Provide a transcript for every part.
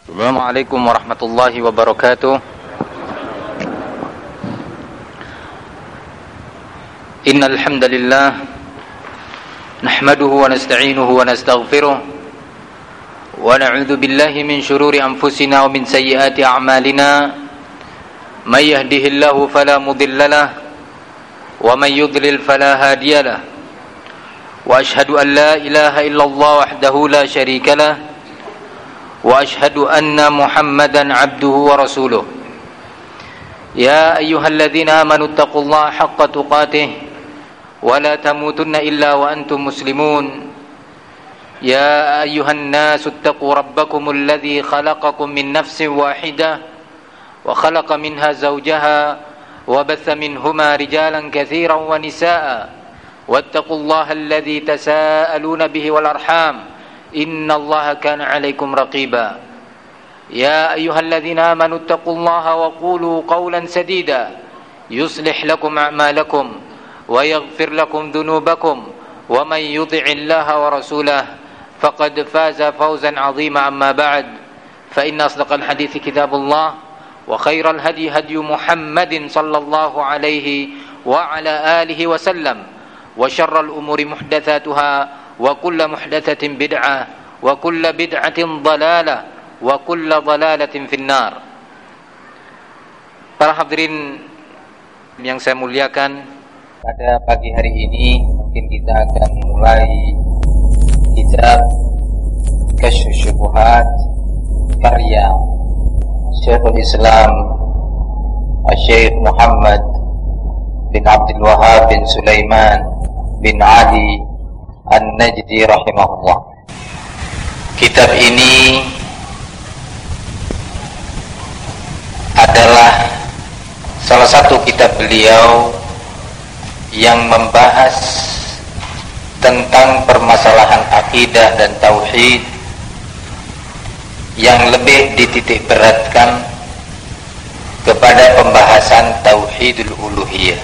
Assalamualaikum warahmatullahi wabarakatuh. Innal hamdalillah nahmaduhu wa nasta'inuhu wa nastaghfiruh wa na'udzu billahi min shururi anfusina wa min sayyiati a'malina. May yahdihillahu fala mudilla lahu wa may yudlil fala hadiya lahu. Wa ashhadu an la ilaha illallah wahdahu la syarika lahu wa ashhadu anna Muhammadan abduhu wa rasuluh. Ya ayyuhalladzina amanu taqullaha haqqa tuqatih wa la tamutunna illa wa antum muslimun. Ya ayyuhan nasu taqu rabbakumul ladzi khalaqakum min nafsin wahidah wa khalaqa minha zawjaha wa batha minhuma rijalan katsiran wa nisaa'a wattaqullaha alladzi tasaaluna bihi wal arham Inna Allah kana 'alaikum raqiba. Ya ayyuhalladzina amanu taqullaha wa qulu qawlan sadida yuslih lakum a'malakum wa yaghfir lakum dhunubakum wa man yuti'illaha wa rasulahu faqad faza fawzan 'azima. Amma ba'd, fa inna asdaqal hadithi kitabullah wa khairal hadi hadi Muhammadin sallallahu alaihi wa ala alihi wa sallam wa syarral umuri muhdatsatuha wa kullu muhdatsatin bid'ah wa kullu bid'atin dhalalah wa kullu dhalalatin finnar. Para hadirin yang saya muliakan, pada pagi hari ini mungkin kita akan mulai kitab Kasyfus Syubuhat karya Syekhul Islam Syekh Muhammad bin Abdul Wahhab bin Sulaiman bin Ali An-Najdi rahimahullah. Kitab ini adalah salah satu kitab beliau yang membahas tentang permasalahan akidah dan tauhid yang lebih dititik beratkan kepada pembahasan tauhidul uluhiyah.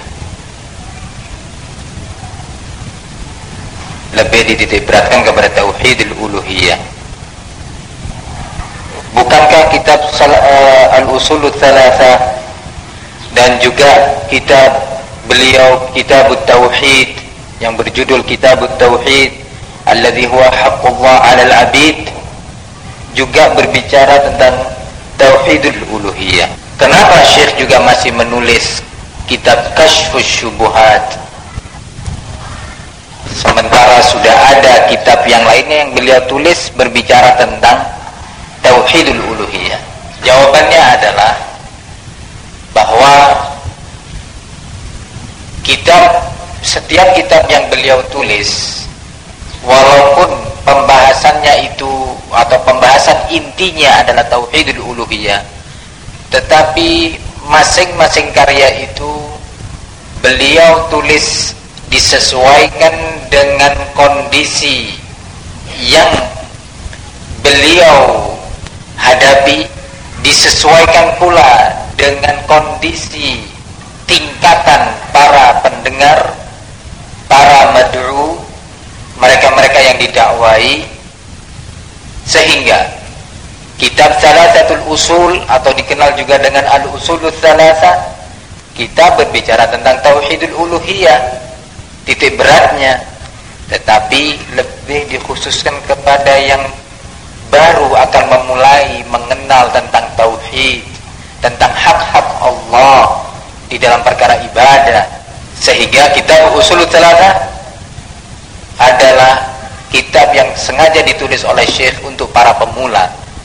Lebih dititik beratkan kepada tauhidul uluhiyah. Bukankah kitab Al-Usulul Tsalatsa dan juga kitab beliau Kitabut Tauhid yang berjudul Kitabut Tauhid alladzi huwa haqqullah 'alal 'abid juga berbicara tentang tauhidul uluhiyah? Kenapa Syekh juga masih menulis kitab Kasyfus Syubuhat sementara sudah ada kitab yang lainnya yang beliau tulis berbicara tentang tauhidul uluhiyah? Jawabannya adalah bahwa setiap kitab yang beliau tulis, walaupun pembahasannya itu atau pembahasan intinya adalah tauhidul uluhiyah, tetapi masing-masing karya itu beliau tulis disesuaikan dengan kondisi yang beliau hadapi, disesuaikan pula dengan kondisi tingkatan para pendengar, para mad'u, mereka-mereka yang didakwai, sehingga kitab Thalatsatul Usul atau dikenal juga dengan Al-Usulul Tsalatsa, kita berbicara tentang tauhidul uluhiyah titik beratnya, tetapi lebih dikhususkan kepada yang baru akan memulai mengenal tentang tauhid, tentang hak-hak Allah di dalam perkara ibadah. Sehingga kitab Usulul Tsalatsa adalah kitab yang sengaja ditulis oleh Syekh untuk para pemula,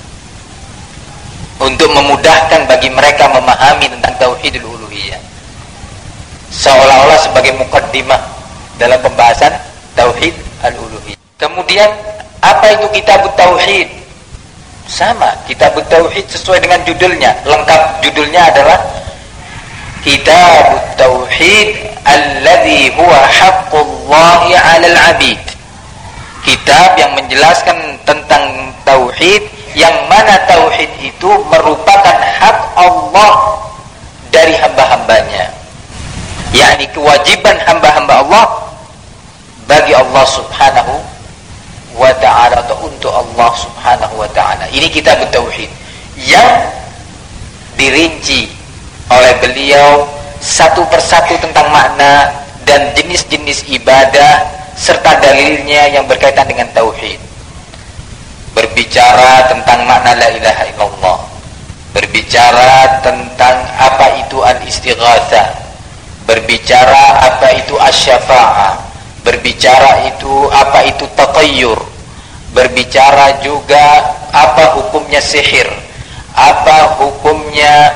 untuk memudahkan bagi mereka memahami tentang tauhidul uluhiyah, seolah-olah sebagai muqaddimah dalam pembahasan tauhid al-uluhiyah. Kemudian apa itu Kitabut Tauhid? Sama, Kitabut Tauhid sesuai dengan judulnya, lengkap judulnya adalah Kitabut Tauhid alladzi huwa haqqullahi 'alal 'abid. Kitab yang menjelaskan tentang tauhid, yang mana tauhid itu merupakan hak Allah dari hamba-hambanya, yakni kewajiban hamba-hamba Allah bagi Allah subhanahu wa ta'ala atau untuk Allah subhanahu wa ta'ala. Ini kitab tauhid. yang dirinci oleh beliau satu persatu tentang makna dan jenis-jenis ibadah serta dalilnya yang berkaitan dengan tauhid. Berbicara tentang makna la ilaha illallah, berbicara tentang apa itu al-istighatsah, berbicara apa itu asy-syafa'ah, berbicara itu apa itu tatayyur, berbicara juga apa hukumnya sihir, apa hukumnya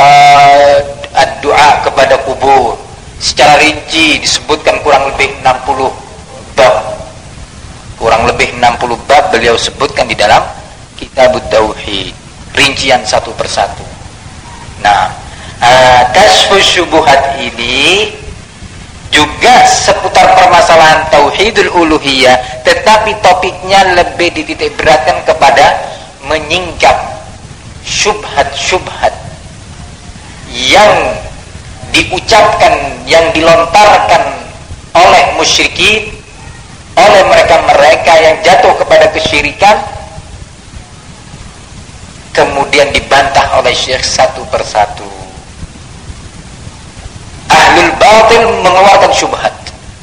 doa kepada kubur. Secara rinci disebutkan kurang lebih 60 bab. Kurang lebih 60 bab beliau sebutkan di dalam Kitab Tauhid, rincian satu persatu. Nah, Kashfus Syubuhat ini juga seputar permasalahan tauhidul uluhiyah, tetapi topiknya lebih dititik beratkan kepada menyingkap syubhat-syubhat yang diucapkan, yang dilontarkan oleh musyrikin, oleh mereka-mereka yang jatuh kepada kesyirikan, kemudian dibantah oleh Syekh satu persatu. Ahlul batil mengeluarkan syubhat,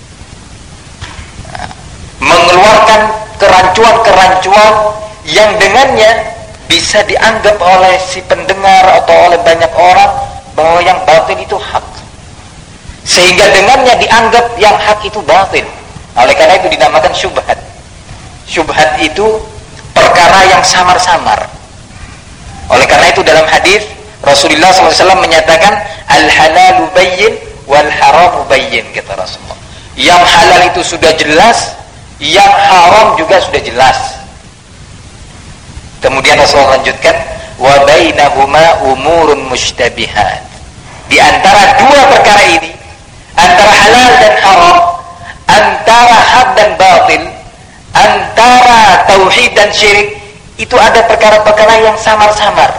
mengeluarkan kerancuan-kerancuan yang dengannya bisa dianggap oleh si pendengar atau oleh banyak orang bahwa yang batil itu hak, sehingga dengannya dianggap yang hak itu batil. Oleh karena itu dinamakan syubhat. Syubhat itu perkara yang samar-samar. Oleh karena itu dalam hadis Rasulullah SAW menyatakan al-halalu bayyin wal haramu bayyin, kata Rasulullah. Yang halal itu sudah jelas, yang haram juga sudah jelas. Kemudian Rasulullah lanjutkan, wa bainahuma umurun mushtabihat. Di antara dua perkara ini, antara halal dan haram, antara hak dan batil, antara tauhid dan syirik, itu ada perkara-perkara yang samar-samar.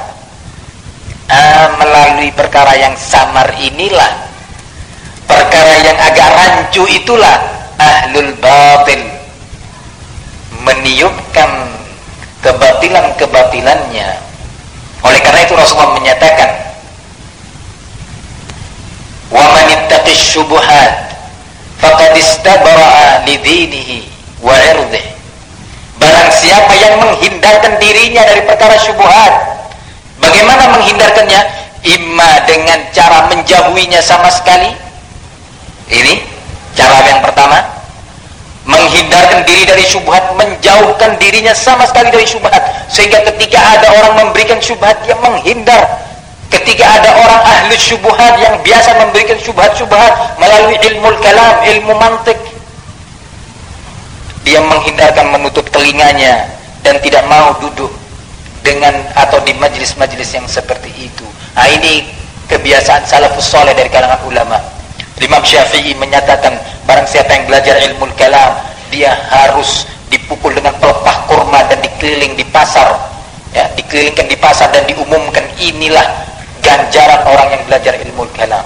Melalui perkara yang samar inilah, perkara yang agak rancu itulah ahlul batil meniupkan kebatilan-kebatilannya. Oleh karena itu Rasulullah menyatakan, wa man ittaqis syubuhat faqad istabra'a li dinihi wa 'irdihi. Barang siapa yang menghindarkan dirinya dari perkara syubhat, bagaimana menghindarkannya? Imma dengan cara menjauhinya sama sekali. Ini cara yang pertama, menghindarkan diri dari syubhat, menjauhkan dirinya sama sekali dari syubhat, sehingga ketika ada orang memberikan syubhat dia menghindar. Ketika ada orang ahli syubhat yang biasa memberikan syubhat-syubhat melalui ilmu kalam, ilmu mantik, dia menghindarkan, menutup telinganya dan tidak mau duduk dengan atau di majlis-majlis yang seperti itu. Nah, ini kebiasaan salafus saleh dari kalangan ulama. Imam Syafi'i menyatakan, barang siapa yang belajar ilmu kalam, dia harus dipukul dengan pelepah kurma dan dikeliling di pasar, ya, dikelilingkan di pasar dan diumumkan, inilah ganjaran orang yang belajar ilmu kalam.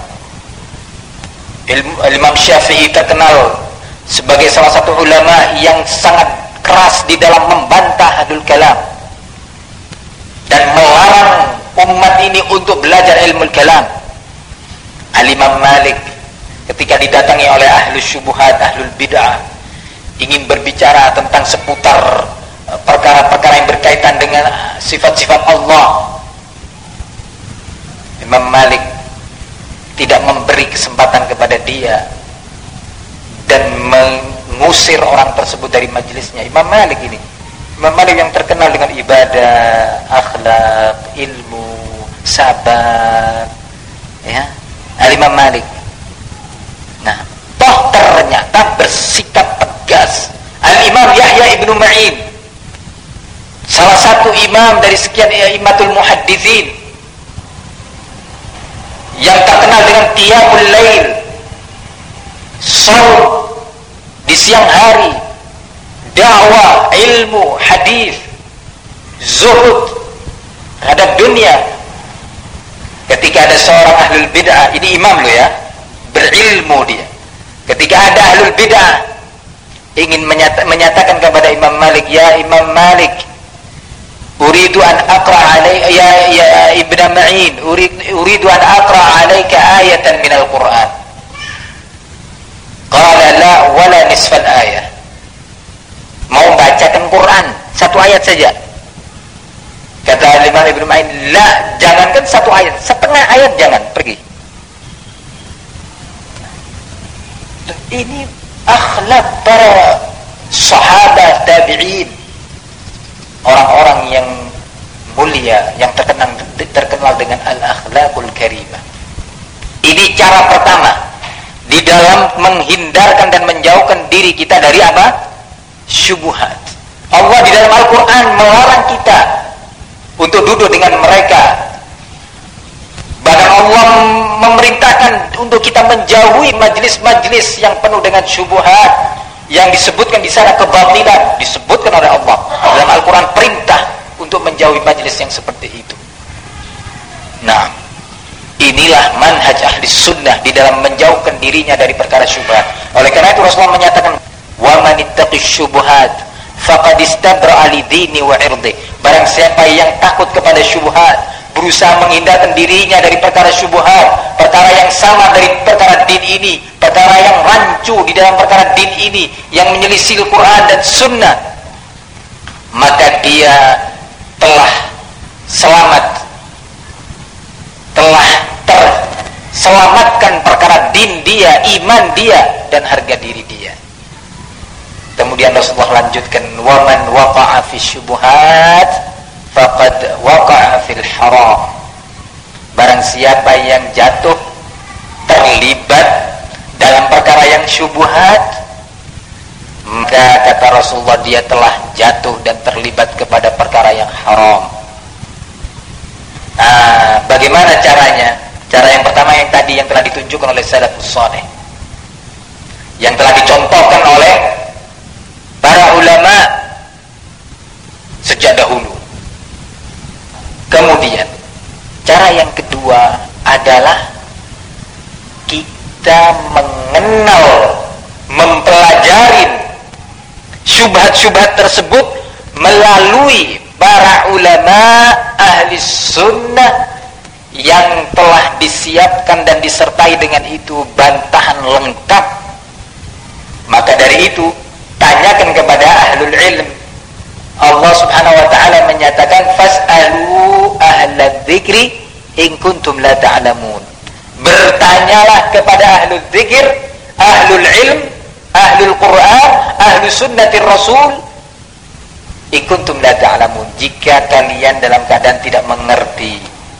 Imam Syafi'i terkenal sebagai salah satu ulama yang sangat keras di dalam membantah ahlul kalam dan melarang umat ini untuk belajar ilmu kalam. Al-Imam Malik ketika didatangi oleh ahlul syubhat, ahlul bid'ah, ingin berbicara tentang seputar perkara-perkara yang berkaitan dengan sifat-sifat Allah, Imam Malik tidak memberi kesempatan kepada dia dan mengusir orang tersebut dari majelisnya. Imam Malik ini, Imam Malik yang terkenal dengan ibadah, akhlak, ilmu, sabar, ya, Al-Imam Malik. Nah, toh ternyata bersikap tegas Al-Imam Yahya ibnu Ma'in, salah satu imam dari sekian imamatul muhadditsin yang terkenal dengan qiyamul lail, saum di siang hari, dakwah, ilmu, hadis, zuhud terhadap dunia. Ketika ada seorang ahlul bid'ah, ini imam lo ya, berilmu dia. Ketika ada ahlul bid'ah ingin menyatakan kepada Imam Malik, ya Imam Malik, uridu an aqra alayka ya Ibn Ma'in, uridu an aqra alayka ayatan minal Qur'an. Qala la wala nisfal ayah. Mau bacakan Quran satu ayat saja. Kata Imam Ibn Ma'in, la, jangankan satu ayat, setengah ayat jangan, pergi. Ini akhlak para sahabat tabi'in, orang-orang yang mulia, yang terkenal dengan al-akhlaqul karimah. Ini cara pertama di dalam menghindarkan dan menjauhkan diri kita dari apa? Syubhat. Allah di dalam Al-Quran melarang kita untuk duduk dengan mereka. Bahkan Allah memerintahkan untuk kita menjauhi majlis-majlis yang penuh dengan syubhat, yang disebutkan di sana kebatilan, disebutkan oleh Allah dalam Al-Quran, perintah untuk menjauhi majlis yang seperti itu. Nah, inilah manhaj ahli sunnah di dalam menjauhkan dirinya dari perkara syubhat. Oleh karena itu Rasulullah menyatakan, wa man ittaqi syubhat faqad istabra'a li dini wa irdi. Barang siapa yang takut kepada syubhat, berusaha menghindarkan dirinya dari perkara syubhat, perkara yang sama dari perkara din ini, perkara yang rancu di dalam perkara din ini, yang menyelisih Al-Quran dan Sunnah, maka dia telah selamat, telah terselamatkan perkara din dia, iman dia, dan harga diri dia. Kemudian Rasulullah lanjutkan, wa man waqa'a fi syubhat faqad waqa'a fil haram. Barang siapa yang jatuh, terlibat dalam perkara yang syubhat, maka kata Rasulullah dia telah jatuh dan terlibat kepada perkara yang haram. Nah, bagaimana caranya? Cara yang pertama yang tadi yang telah ditunjukkan oleh salafus saleh, yang telah dicontohkan oleh para ulama sejak dahulu. Kemudian cara yang kedua adalah kita mengenal, mempelajari syubhat-syubhat tersebut melalui para ulama ahli sunnah yang telah disiapkan dan disertai dengan itu bantahan lengkap. Maka dari itu tanyakan kepada ahlul ilm. Allah subhanahu wa ta'ala menyatakan, fas'alu ahlal dzikri in kuntum la ta'lamun. Bertanyalah kepada ahlul dzikir, ahlul ilm, ahlul Quran, ahlul sunnatir rasul, in kuntum la ta'lamun, jika kalian dalam keadaan tidak mengerti.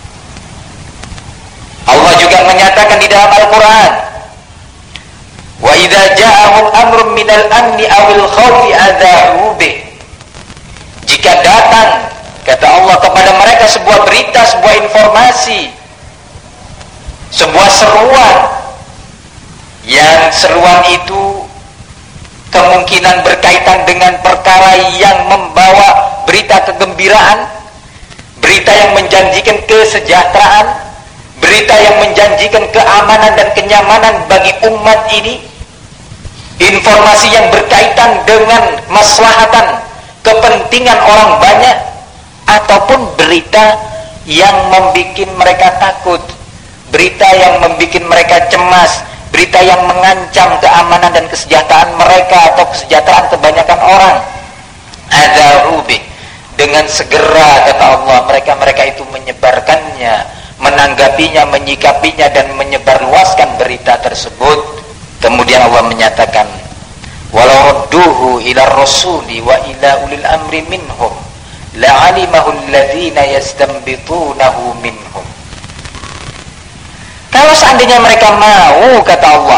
Allah juga menyatakan di dalam Al-Quran, wa idza ja'ahum amrun minal amni awil khawfi adza'u bih. Jika datang, kata Allah, kepada mereka sebuah berita, sebuah informasi, sebuah seruan, yang seruan itu kemungkinan berkaitan dengan perkara yang membawa berita kegembiraan, berita yang menjanjikan kesejahteraan, berita yang menjanjikan keamanan dan kenyamanan bagi umat ini, informasi yang berkaitan dengan maslahatan, kepentingan orang banyak, ataupun berita yang membuat mereka takut, berita yang membuat mereka cemas, berita yang mengancam keamanan dan kesejahteraan mereka atau kesejahteraan kebanyakan orang. Adza'u bih, dengan segera, kata Allah, mereka itu menyebarkannya, menanggapinya, menyikapinya, dan menyebarluaskan berita tersebut. Kemudian Allah menyatakan, walau radduhu ila rasuli wa ila ulil amri minhum la'alimahu alladhina yastanbitunahu minhum. Kalau seandainya mereka mau, kata Allah,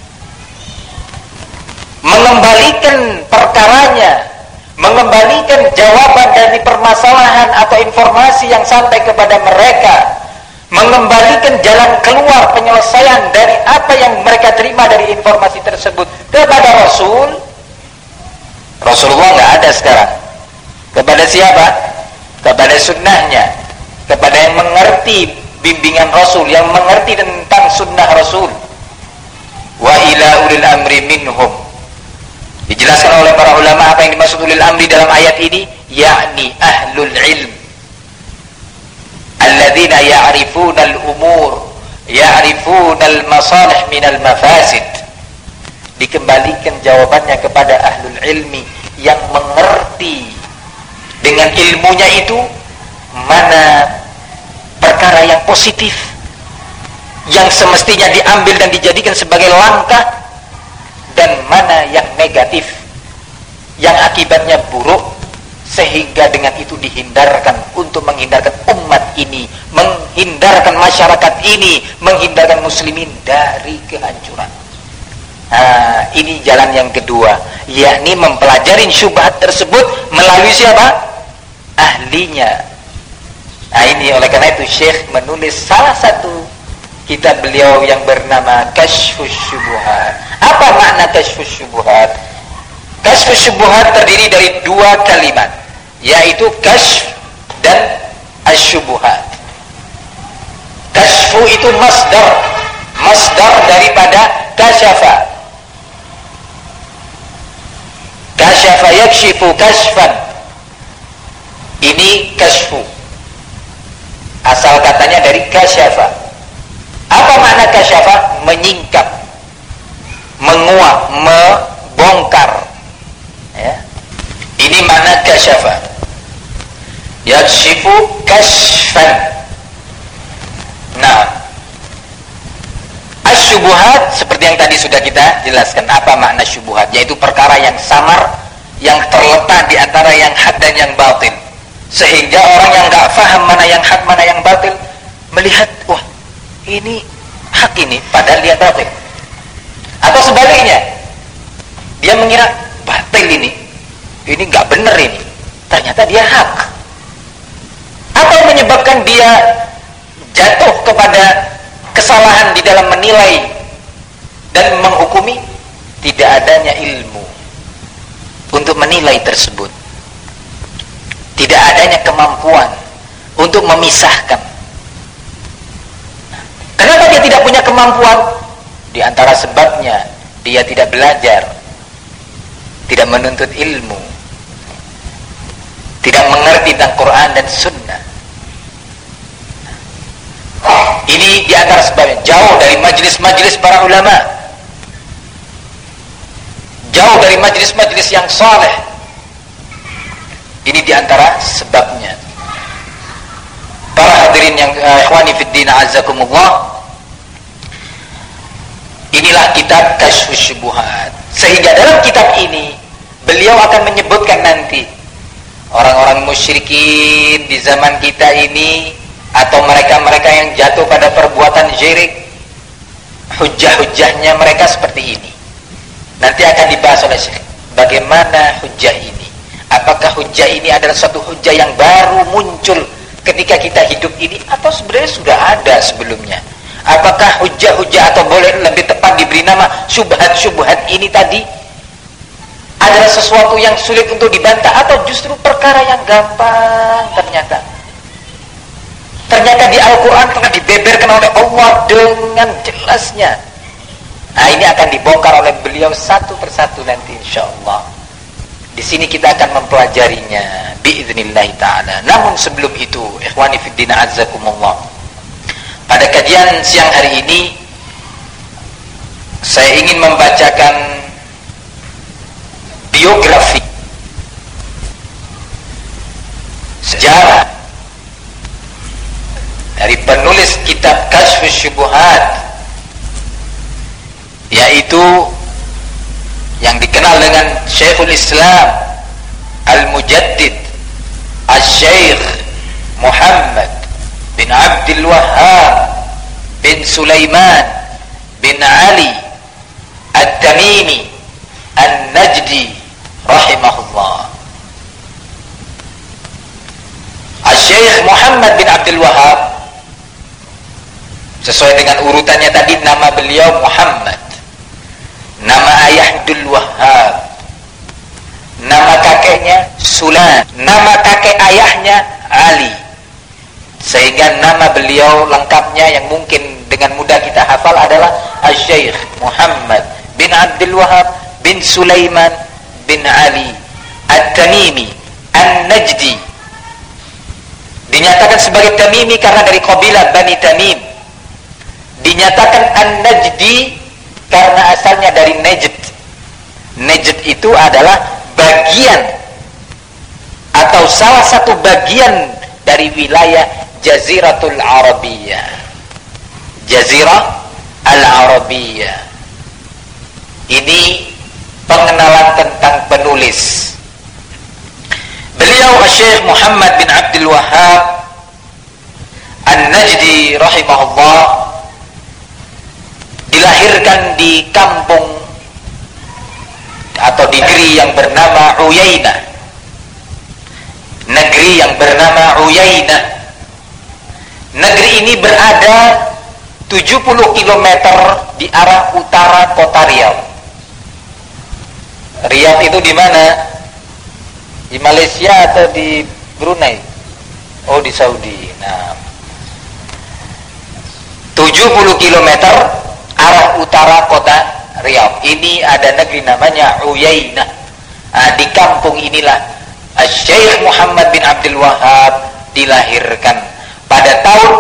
mengembalikan perkaranya, mengembalikan jawaban dari permasalahan atau informasi yang sampai kepada mereka, mengembalikan jalan keluar penyelesaian dari apa yang mereka terima dari informasi tersebut kepada Rasul. Rasulullah nggak ada sekarang. Kepada siapa? Kepada sunnahnya, kepada yang mengerti bimbingan Rasul, yang mengerti tentang sunnah Rasul. Wa ila ulil amri minhum. Dijelaskan oleh para ulama apa yang dimaksud ulil amri dalam ayat ini, yakni ahlul ilm alladzina ya'rifuna al-umur ya'rifuna al-masalih min al-mafasid. Dikembalikan jawabannya kepada ahlul ilmi yang mengerti dengan ilmunya itu mana perkara yang positif yang semestinya diambil dan dijadikan sebagai langkah, dan mana yang negatif yang akibatnya buruk, sehingga dengan itu dihindarkan untuk menghindarkan umat ini, menghindarkan masyarakat ini, menghindarkan muslimin dari kehancuran. Nah, ini jalan yang kedua, yakni mempelajari syubhat tersebut melalui siapa? Ahlinya. Nah, ini oleh karena itu Syekh menulis salah satu kitab beliau yang bernama Kashfus Syubuhat. Apa makna Kashfus Syubuhat? Kashfus Syubuhat terdiri dari dua kalimat, yaitu kashf dan asyubuhat. Kashfu itu masdar daripada kasyafa. Kasyafa yakshifu kashfan. Ini kashfu, asal katanya dari kasyafa. Apa makna kasyafa? Menyingkap, menguak, membongkar, ya. Ini makna kasyafa. Yakshifu kashfan. Nah, asyubuhat seperti yang tadi sudah kita jelaskan. Apa makna syubuhat? Yaitu perkara yang samar, yang terletak di antara yang hak dan yang batil, sehingga orang yang gak faham mana yang hak mana yang batil melihat, wah ini hak ini, padahal dia batil. Atau sebaliknya, dia mengira batil ini gak benar ini, ternyata dia hak. Atau menyebabkan dia jatuh kepada kesalahan di dalam menilai dan menghukumi, tidak adanya ilmu untuk menilai tersebut, tidak adanya kemampuan untuk memisahkan. Kenapa dia tidak punya kemampuan? Di antara sebabnya dia tidak belajar, tidak menuntut ilmu, tidak mengerti tentang Quran dan Sunnah. Ini di antara sebabnya. Jauh dari majlis-majlis para ulama, jauh dari majlis-majlis yang saleh. Ini di antara sebabnya. Para hadirin yang ikhwani fiddin azakumullah, inilah kitab Kashfus Syubuhat. Sehingga dalam kitab ini beliau akan menyebutkan nanti orang-orang musyrikin di zaman kita ini, atau mereka-mereka yang jatuh pada perbuatan syirik, hujah-hujahnya mereka seperti ini. Nanti akan dibahas oleh Syekh, bagaimana hujah ini. Apakah hujah ini adalah suatu hujah yang baru muncul ketika kita hidup ini, atau sebenarnya sudah ada sebelumnya? Apakah hujah-hujah, atau boleh lebih tepat diberi nama syubhat-syubhat ini tadi adalah sesuatu yang sulit untuk dibantah, atau justru perkara yang gampang ternyata di Al-Quran telah dibeberkan oleh Allah dengan jelasnya. Nah, ini akan dibongkar oleh beliau satu persatu nanti insyaallah. Di sini kita akan mempelajarinya biiznillah taala. Namun sebelum itu, ikhwani fiddin azzakumullah, pada kajian siang hari ini saya ingin membacakan biografi, sejarah dari penulis kitab Kashfus Syubuhat, yaitu yang dikenal dengan Syekhul Islam Al-Mujaddid Al-Syekh Muhammad bin Abdul Wahhab bin Sulaiman bin Ali At-Tamimi An-Najdi rahimahullah. Al-Syekh Muhammad bin Abdul Wahhab, sesuai dengan urutannya tadi, nama beliau Muhammad, nama ayah Abdul Wahhab, nama kakeknya Sulan, nama kakek ayahnya Ali, sehingga nama beliau lengkapnya yang mungkin dengan mudah kita hafal adalah Al-Syekh Muhammad bin Abdul Wahhab bin Sulaiman bin Ali At-Tamimi An-Najdi. Dinyatakan sebagai Tamimi karena dari kabilah Bani Tamim. Dinyatakan An-Najdi karena asalnya dari Najd. Najd itu adalah bagian atau salah satu bagian dari wilayah Jaziratul Arabiyah. Jazirah Al-Arabiyah. Ini pengenalan tentang penulis. Beliau Syekh Muhammad bin Abdul Wahhab An-Najdi rahimahullah dilahirkan di kampung atau di negeri yang bernama Uyainah. Negeri yang bernama Uyainah. Negeri ini berada 70 km di arah utara kota Riyadh. Riyadh itu di mana? Di Malaysia atau di Brunei? Oh, di Saudi. Nah, 70 km arah utara kota Riyadh. Ini ada negeri namanya Uyainah. Nah, di kampung inilah Syekh Muhammad bin Abdul Wahhab dilahirkan pada tahun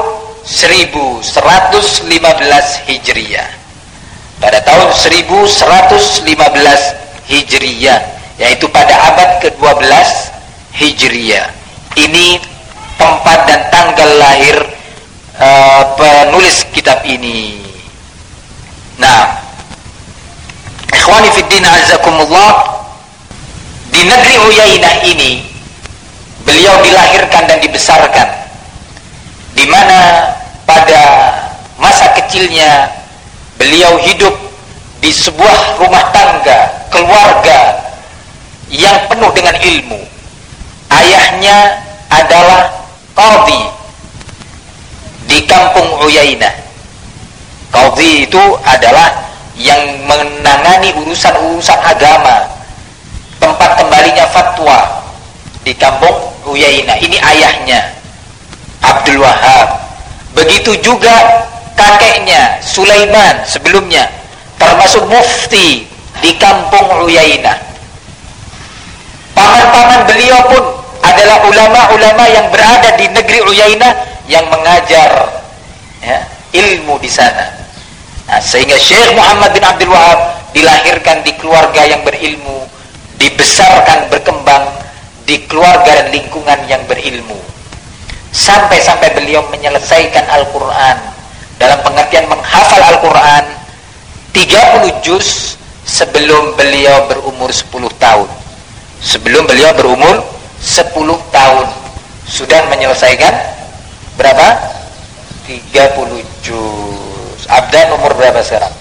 1115 Hijriah. Pada tahun 1115 Hijriah, yaitu pada abad ke-12 Hijriah. Ini tempat dan tanggal lahir penulis kitab ini. Nah, ikhwani fiddin azakumullah, di negeri Uyainah ini beliau dilahirkan dan dibesarkan, di mana pada masa kecilnya beliau hidup di sebuah rumah tangga, keluarga yang penuh dengan ilmu. Ayahnya adalah qadhi di kampung Uyainah. Qadhi itu adalah yang menangani urusan-urusan agama, tempat kembalinya fatwa di kampung Uyainah. Ini ayahnya Abdul Wahhab. Begitu juga kakeknya Sulaiman sebelumnya, termasuk mufti di kampung Uyainah. Paman-paman beliau pun adalah ulama-ulama yang berada di negeri Uyainah yang mengajar ilmu di sana. Nah, sehingga Syekh Muhammad bin Abdul Wahhab dilahirkan di keluarga yang berilmu, dibesarkan berkembang di keluarga dan lingkungan yang berilmu, sampai-sampai beliau menyelesaikan Al-Quran dalam pengertian menghafal Al-Quran 30 juz sebelum beliau berumur 10 tahun. Sebelum beliau berumur 10 tahun sudah menyelesaikan berapa? 30 juz. Abdan umur berapa sekarang?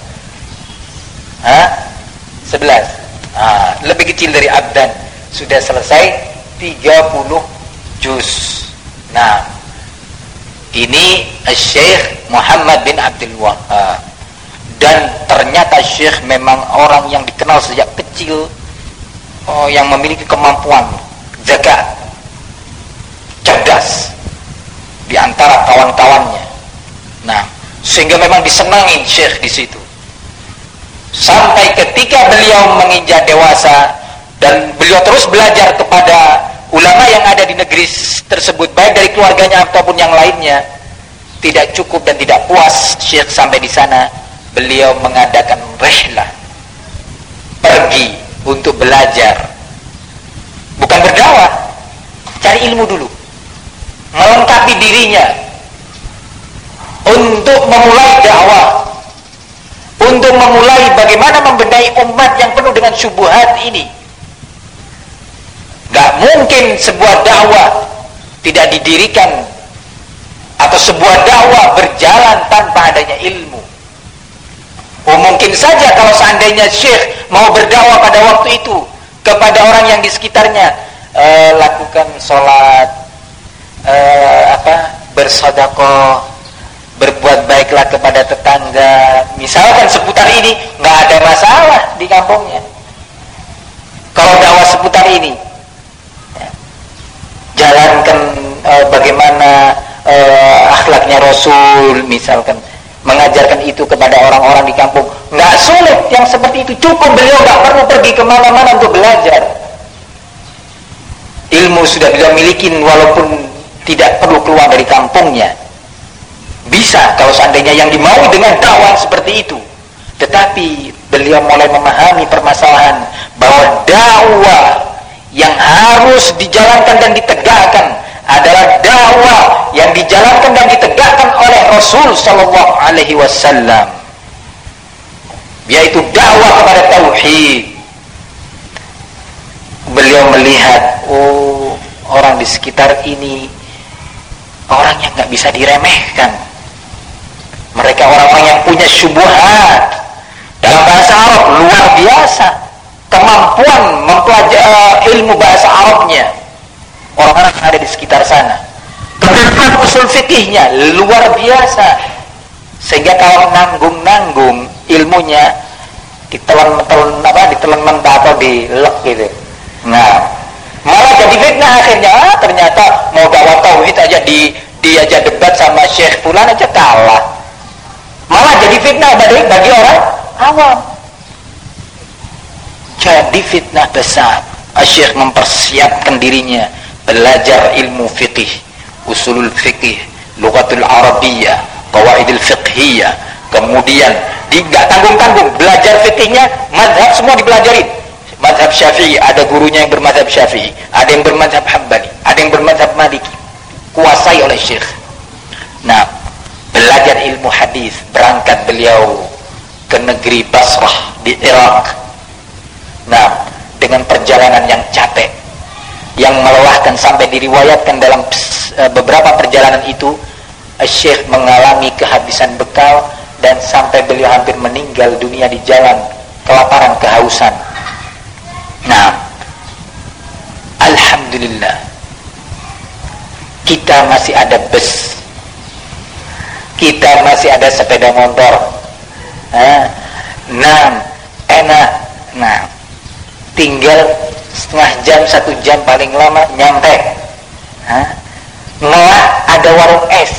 11. Lebih kecil dari Abdan, sudah selesai 30 juz. Nah, ini Syekh Muhammad bin Abdul Wahhab. Dan ternyata Syekh memang orang yang dikenal sejak kecil, yang memiliki kemampuan zakat, cerdas di antara kawan-kawannya. Nah, sehingga memang disenangi Syekh di situ. Sampai ketika beliau menginjak dewasa dan beliau terus belajar kepada ulama yang ada di negeri tersebut, baik dari keluarganya ataupun yang lainnya, tidak cukup dan tidak puas Syekh sampai di sana. Beliau mengadakan rihlah, pergi untuk belajar, bukan berdakwah, cari ilmu dulu, melengkapi dirinya untuk memulai dakwah, untuk memulai bagaimana membenahi umat yang penuh dengan syubhat ini. Gak mungkin sebuah dakwah tidak didirikan atau sebuah dakwah berjalan tanpa adanya ilmu. Mungkin saja kalau seandainya Syekh mau berdakwah pada waktu itu kepada orang yang di sekitarnya, lakukan sholat, bersedekah, berbuat baiklah kepada tetangga, misalkan seputar ini, nggak ada masalah di kampungnya. Kalau dakwah seputar ini, jalankan bagaimana akhlaknya Rasul, misalkan mengajarkan itu kepada orang-orang di kampung, nggak sulit yang seperti itu. Cukup beliau nggak perlu pergi kemana-mana untuk belajar. ilmu sudah beliau miliki walaupun tidak perlu keluar dari kampungnya. Bisa kalau seandainya yang dimaui dengan dakwah seperti itu. Tetapi beliau mulai memahami permasalahan bahwa dakwah yang harus dijalankan dan ditegakkan adalah dakwah yang dijalankan dan ditegakkan oleh Rasul sallallahu alaihi wasallam, yaitu dakwah kepada tauhid. Beliau melihat, oh, orang di sekitar ini orang yang nggak bisa diremehkan. Mereka orang-orang yang punya syubhat. Dalam bahasa Arab luar biasa kemampuan mempelajari ilmu bahasa Arabnya orang-orang yang ada di sekitar sana. Kemudian usul fikihnya luar biasa, sehingga kalau nanggung ilmunya ditelan mentah atau dilek gitu. Nah, malah jadi fitnah akhirnya. Ternyata mau dakwah tauhid aja diajak debat sama Syekh Fulan aja kalah. Malah jadi fitnah bagi orang awam. Jadi fitnah besar. Syekh mempersiapkan dirinya belajar ilmu fikih, usulul fikih, lughatul arabiyyah, qawaidul fiqhiyah. Kemudian nggak tanggung-tanggung belajar fikihnya, mazhab semua dipelajari. Mazhab Syafi'i, ada gurunya yang bermazhab Syafi'i, ada yang bermazhab Hambali, ada yang bermazhab Maliki. Kuasai oleh Syekh. Nah, belajar ilmu hadis, berangkat beliau ke negeri Basrah di Irak. Nah, dengan perjalanan yang capek, yang melelahkan, sampai diriwayatkan dalam beberapa perjalanan itu Syekh mengalami kehabisan bekal dan sampai beliau hampir meninggal dunia di jalan, kelaparan, kehausan. Nah, alhamdulillah kita masih ada bus, kita masih ada sepeda motor. Nah, enak. Nah, tinggal setengah jam, 1 jam paling lama nyampe. Malah ada warung es.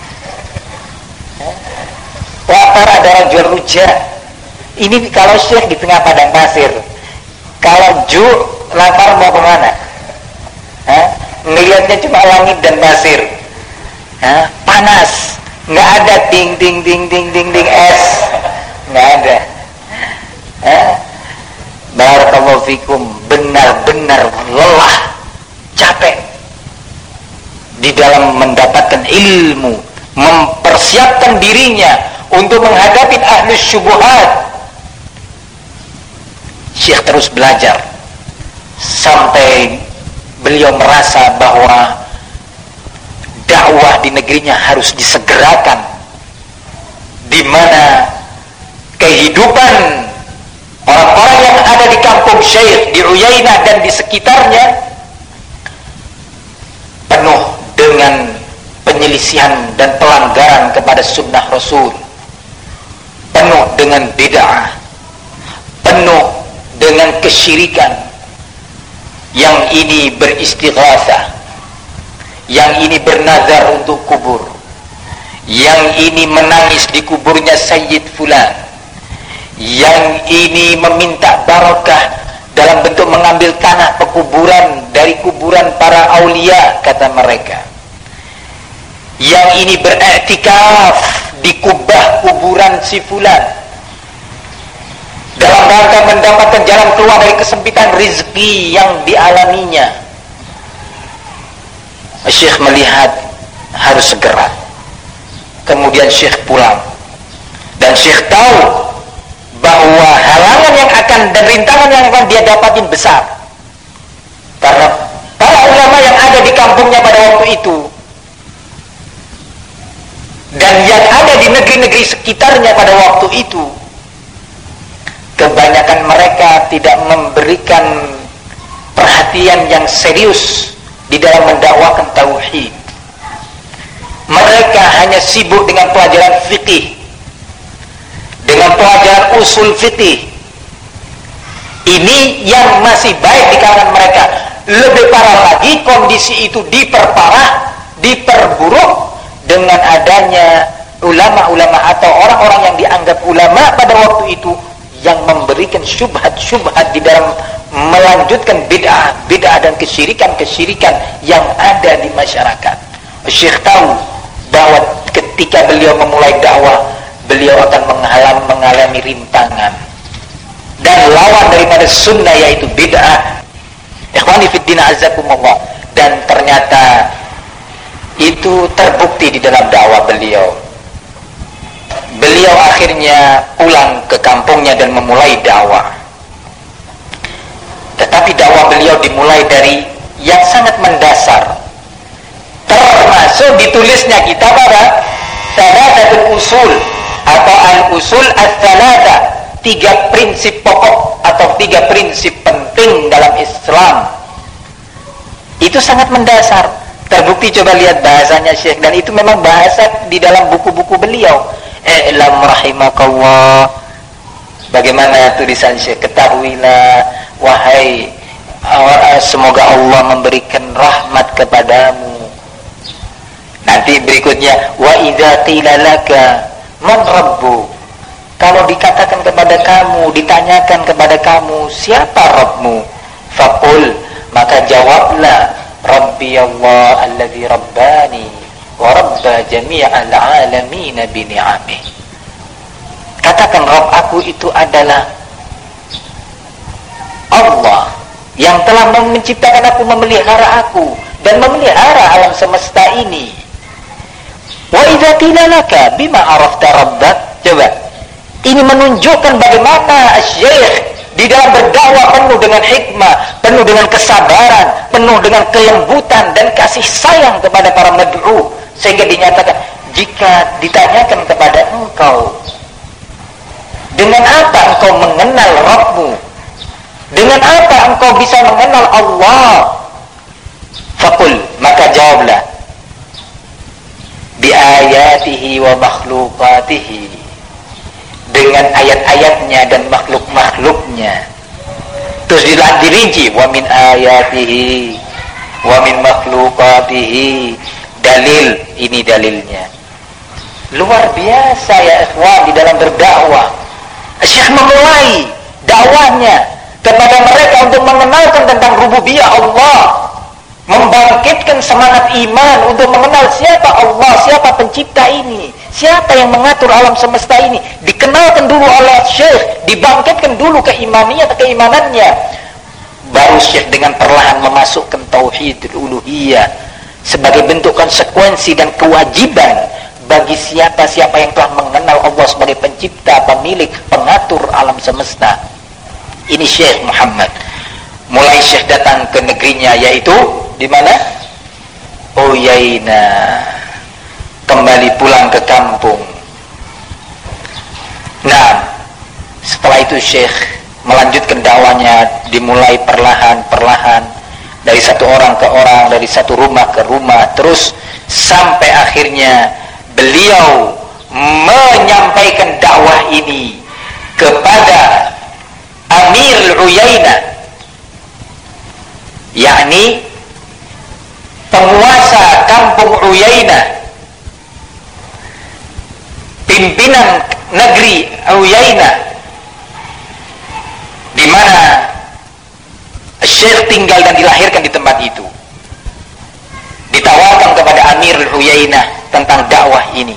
Lapar ada orang jual rujak. Ini kalau Syekh di tengah padang pasir. Kalau Ju lapar mau kemana? Ngelihatnya cuma langit dan pasir. Panas, nggak ada ding es, nggak ada. Barakallahu fikum, benar-benar lelah, capek di dalam mendapatkan ilmu, mempersiapkan dirinya untuk menghadapi ahlus syubhat. Syekh terus belajar sampai beliau merasa bahwa dakwah di negerinya harus disegerakan, di mana kehidupan orang-orang yang ada di kampung Syekh, di Uyainah dan di sekitarnya penuh dengan penyelisihan dan pelanggaran kepada sunnah Rasul, penuh dengan bid'ah, penuh dengan kesyirikan. Yang ini beristighatsah, yang ini bernazar untuk kubur, yang ini menangis di kuburnya Sayyid Fulan, yang ini meminta barakah dalam bentuk mengambil tanah pekuburan dari kuburan para aulia, kata mereka. Yang ini beriktikaf di kubah kuburan si Fulan dalam rangka mendapatkan jalan keluar dari kesempitan rizki yang dialaminya. Syekh melihat harus segera. Kemudian Syekh pulang, dan Syekh tahu bahwa halangan yang akan dan rintangan yang akan dia dapatin besar, karena para ulama yang ada di kampungnya pada waktu itu dan yang ada di negeri-negeri sekitarnya pada waktu itu, kebanyakan mereka tidak memberikan perhatian yang serius di dalam mendakwakan tauhid. Mereka hanya sibuk dengan pelajaran fikih, dengan pelajaran usul fikih. Ini yang masih baik di kalangan mereka. Lebih parah lagi, kondisi itu diperburuk dengan adanya ulama-ulama atau orang-orang yang dianggap ulama pada waktu itu, yang memberikan syubhat-syubhat di dalam melanjutkan bid'ah dan kesyirikan yang ada di masyarakat. Syekh tahu bahwa ketika beliau memulai dakwah, beliau akan mengalami rintangan, dan lawan daripada sunnah yaitu bid'ah. Ikhwani fiddin azakumullah. Dan ternyata itu terbukti di dalam dakwah beliau. Beliau akhirnya pulang ke kampungnya dan memulai dakwah. Tetapi dakwah beliau dimulai dari yang sangat mendasar, termasuk ditulisnya kitab apa? Thalathatul usul atau al-usul ats-tsalatsa, 3 prinsip pokok atau 3 prinsip penting dalam Islam. Itu sangat mendasar. Terbukti, coba lihat bahasanya Syekh, dan itu memang bahasa di dalam buku-buku beliau. I'lam rahimakallah. Bagaimana tulisan Syekh? Ketahuilah wahai, semoga Allah memberikan rahmat kepadamu. Nanti berikutnya, wa idza qila laka man rabbu, kalau dikatakan kepada kamu, ditanyakan kepada kamu, siapa Rabbmu? Faqul, maka jawablah, Rabbi Allah alladzi rabbani wa rabba jami'al alamin bi ni'amih. Katakan, Rabb aku itu adalah Allah yang telah menciptakan aku, memelihara aku dan memelihara alam semesta ini. Wa idza qila laka bima arafta rabbak, coba ini menunjukkan bagaimana Syekh di dalam berdakwah penuh dengan hikmah, penuh dengan kesabaran, penuh dengan kelembutan dan kasih sayang kepada para mad'u, sehingga dinyatakan, jika ditanyakan kepada engkau, dengan apa engkau mengenal Rabbmu? Dengan apa engkau bisa mengenal Allah? Faqul, maka jawablah, bi ayatihi wa makhluqatihi, dengan ayat-ayatnya dan makhluk-makhluknya. Terus dirinci, wa min ayatihi wa min makhluqatihi, dalil, ini dalilnya. Luar biasa ya ikhwan di dalam berdakwah. Syekh memulai dakwahnya kepada mereka untuk mengenalkan tentang rububiyah Allah, membangkitkan semangat iman untuk mengenal siapa Allah, siapa pencipta ini, siapa yang mengatur alam semesta ini. Dikenalkan dulu oleh Syekh, dibangkitkan dulu keimanannya. Baru Syekh dengan perlahan memasukkan tauhidul uluhiyah sebagai bentuk konsekuensi dan kewajiban bagi siapa-siapa yang telah mengenal Allah sebagai pencipta, pemilik, pengatur alam semesta. Ini Syekh Muhammad. Mulai Syekh datang ke negerinya, yaitu di mana? Uyaina. Kembali pulang ke kampung. Nah, setelah itu Syekh melanjutkan dakwahnya, dimulai perlahan-perlahan dari satu orang ke orang, dari satu rumah ke rumah, terus sampai akhirnya beliau menyampaikan dakwah ini kepada Amir Uyainah, yakni penguasa kampung Uyainah, pimpinan negeri Uyainah, di mana Syekh tinggal dan dilahirkan di tempat itu. Ditawarkan kepada Amir Uyainah tentang dakwah ini.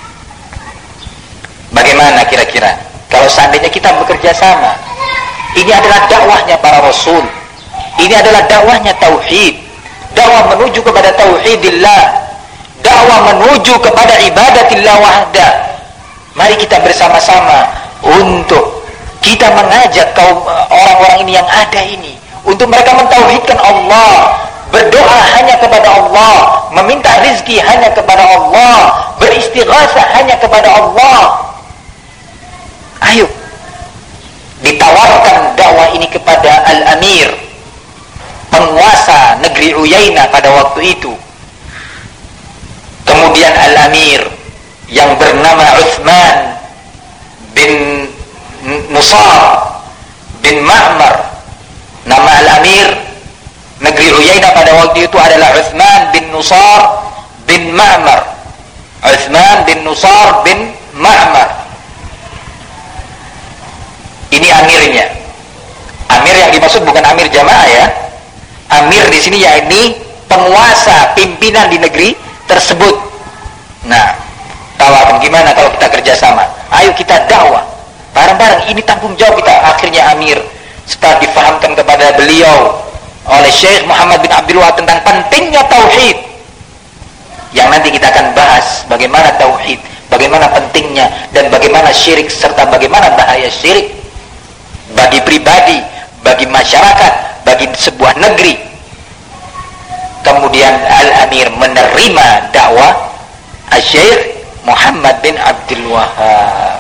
Bagaimana kira-kira kalau seandainya kita bekerja sama? Ini adalah dakwahnya para rasul. Ini adalah dakwahnya tauhid. Dakwah menuju kepada tauhidillah. Dakwah menuju kepada ibadatillah wahda. Mari kita bersama-sama untuk kita mengajak kaum orang-orang ini yang ada ini, untuk mereka mentauhidkan Allah, berdoa hanya kepada Allah, meminta rizki hanya kepada Allah, beristighatsah hanya kepada Allah. Ayo, ditawarkan dakwah ini kepada Al-Amir, penguasa negeri Uyainah pada waktu itu. Kemudian Al-Amir yang bernama Utsman bin Nusar bin Ma'mar, nama Al-Amir negeri Uyainah pada waktu itu adalah Utsman bin Nusar bin Ma'mar. Utsman bin Nusar bin Ma'mar. Ini amirnya. Amir yang dimaksud bukan amir jamaah ya. Amir di sini yakni penguasa, pimpinan di negeri tersebut. Nah, tawaran gimana kalau kita kerjasama? Ayo kita dakwah bareng-bareng, ini tanggung jawab kita. Akhirnya amir setelah difahamkan kepada beliau oleh Syekh Muhammad bin Abdul Wahab tentang pentingnya tauhid, yang nanti kita akan bahas bagaimana tauhid, bagaimana pentingnya, dan bagaimana syirik, serta bagaimana bahaya syirik bagi pribadi, bagi masyarakat, bagi sebuah negeri. Kemudian Al-Amir menerima dakwah Syekh Muhammad bin Abdul Wahab.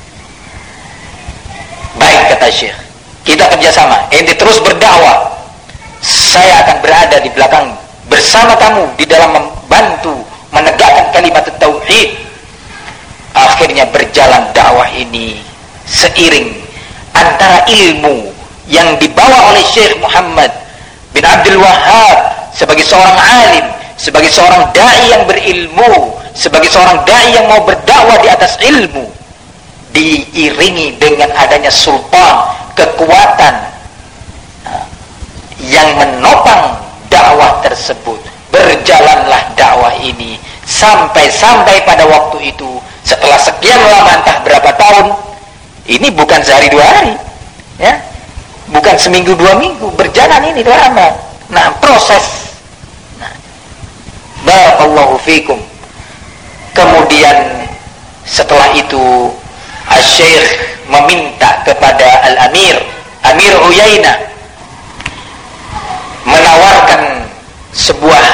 Baik, kata Syekh, kita kerjasama, ente terus berdakwah, saya akan berada di belakang bersama kamu di dalam membantu menegakkan kalimat tauhid. Akhirnya berjalan dakwah ini seiring antara ilmu yang dibawa oleh Syekh Muhammad bin Abdul Wahab sebagai seorang alim, sebagai seorang dai yang berilmu, sebagai seorang dai yang mau berdakwah di atas ilmu, diiringi dengan adanya sultan, kekuatan yang menopang dakwah tersebut. Berjalanlah dakwah ini sampai pada waktu itu, setelah sekian lama, entah berapa tahun, ini bukan sehari dua hari ya, bukan seminggu dua minggu, berjalan ini lama. Nah, proses. Nah, barakallahu fikum. Kemudian setelah itu Asy-Syaikh meminta kepada Al-Amir, Amir Uyainah, menawarkan sebuah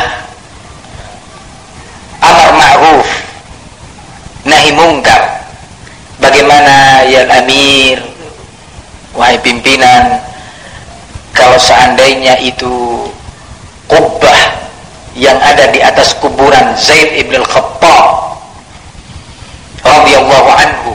amar ma'ruf nahi mungkar. Bagaimana ya Amir, wahai pimpinan, kalau seandainya itu kubbah yang ada di atas kuburan Zaid ibn al-Khattab radhiyallahu anhu,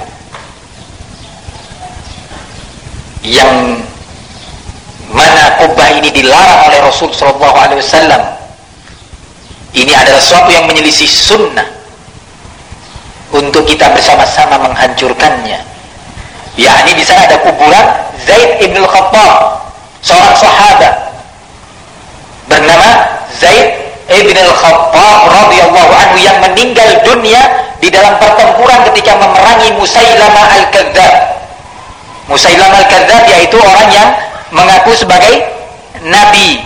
yang mana kubbah ini dilarang oleh Rasul sallallahu alaihi wasallam, ini adalah sesuatu yang menyelisih sunnah, untuk kita bersama-sama menghancurkannya. Yakni di sana ada kuburan Zaid ibn al-Khattab, seorang sahabat bernama Zaid ibn al-Khattab radhiyallahu anhu yang meninggal dunia di dalam pertempuran ketika memerangi Musailamah al-Kadzdzab. Musailamah al-Kadzdzab yaitu orang yang mengaku sebagai nabi.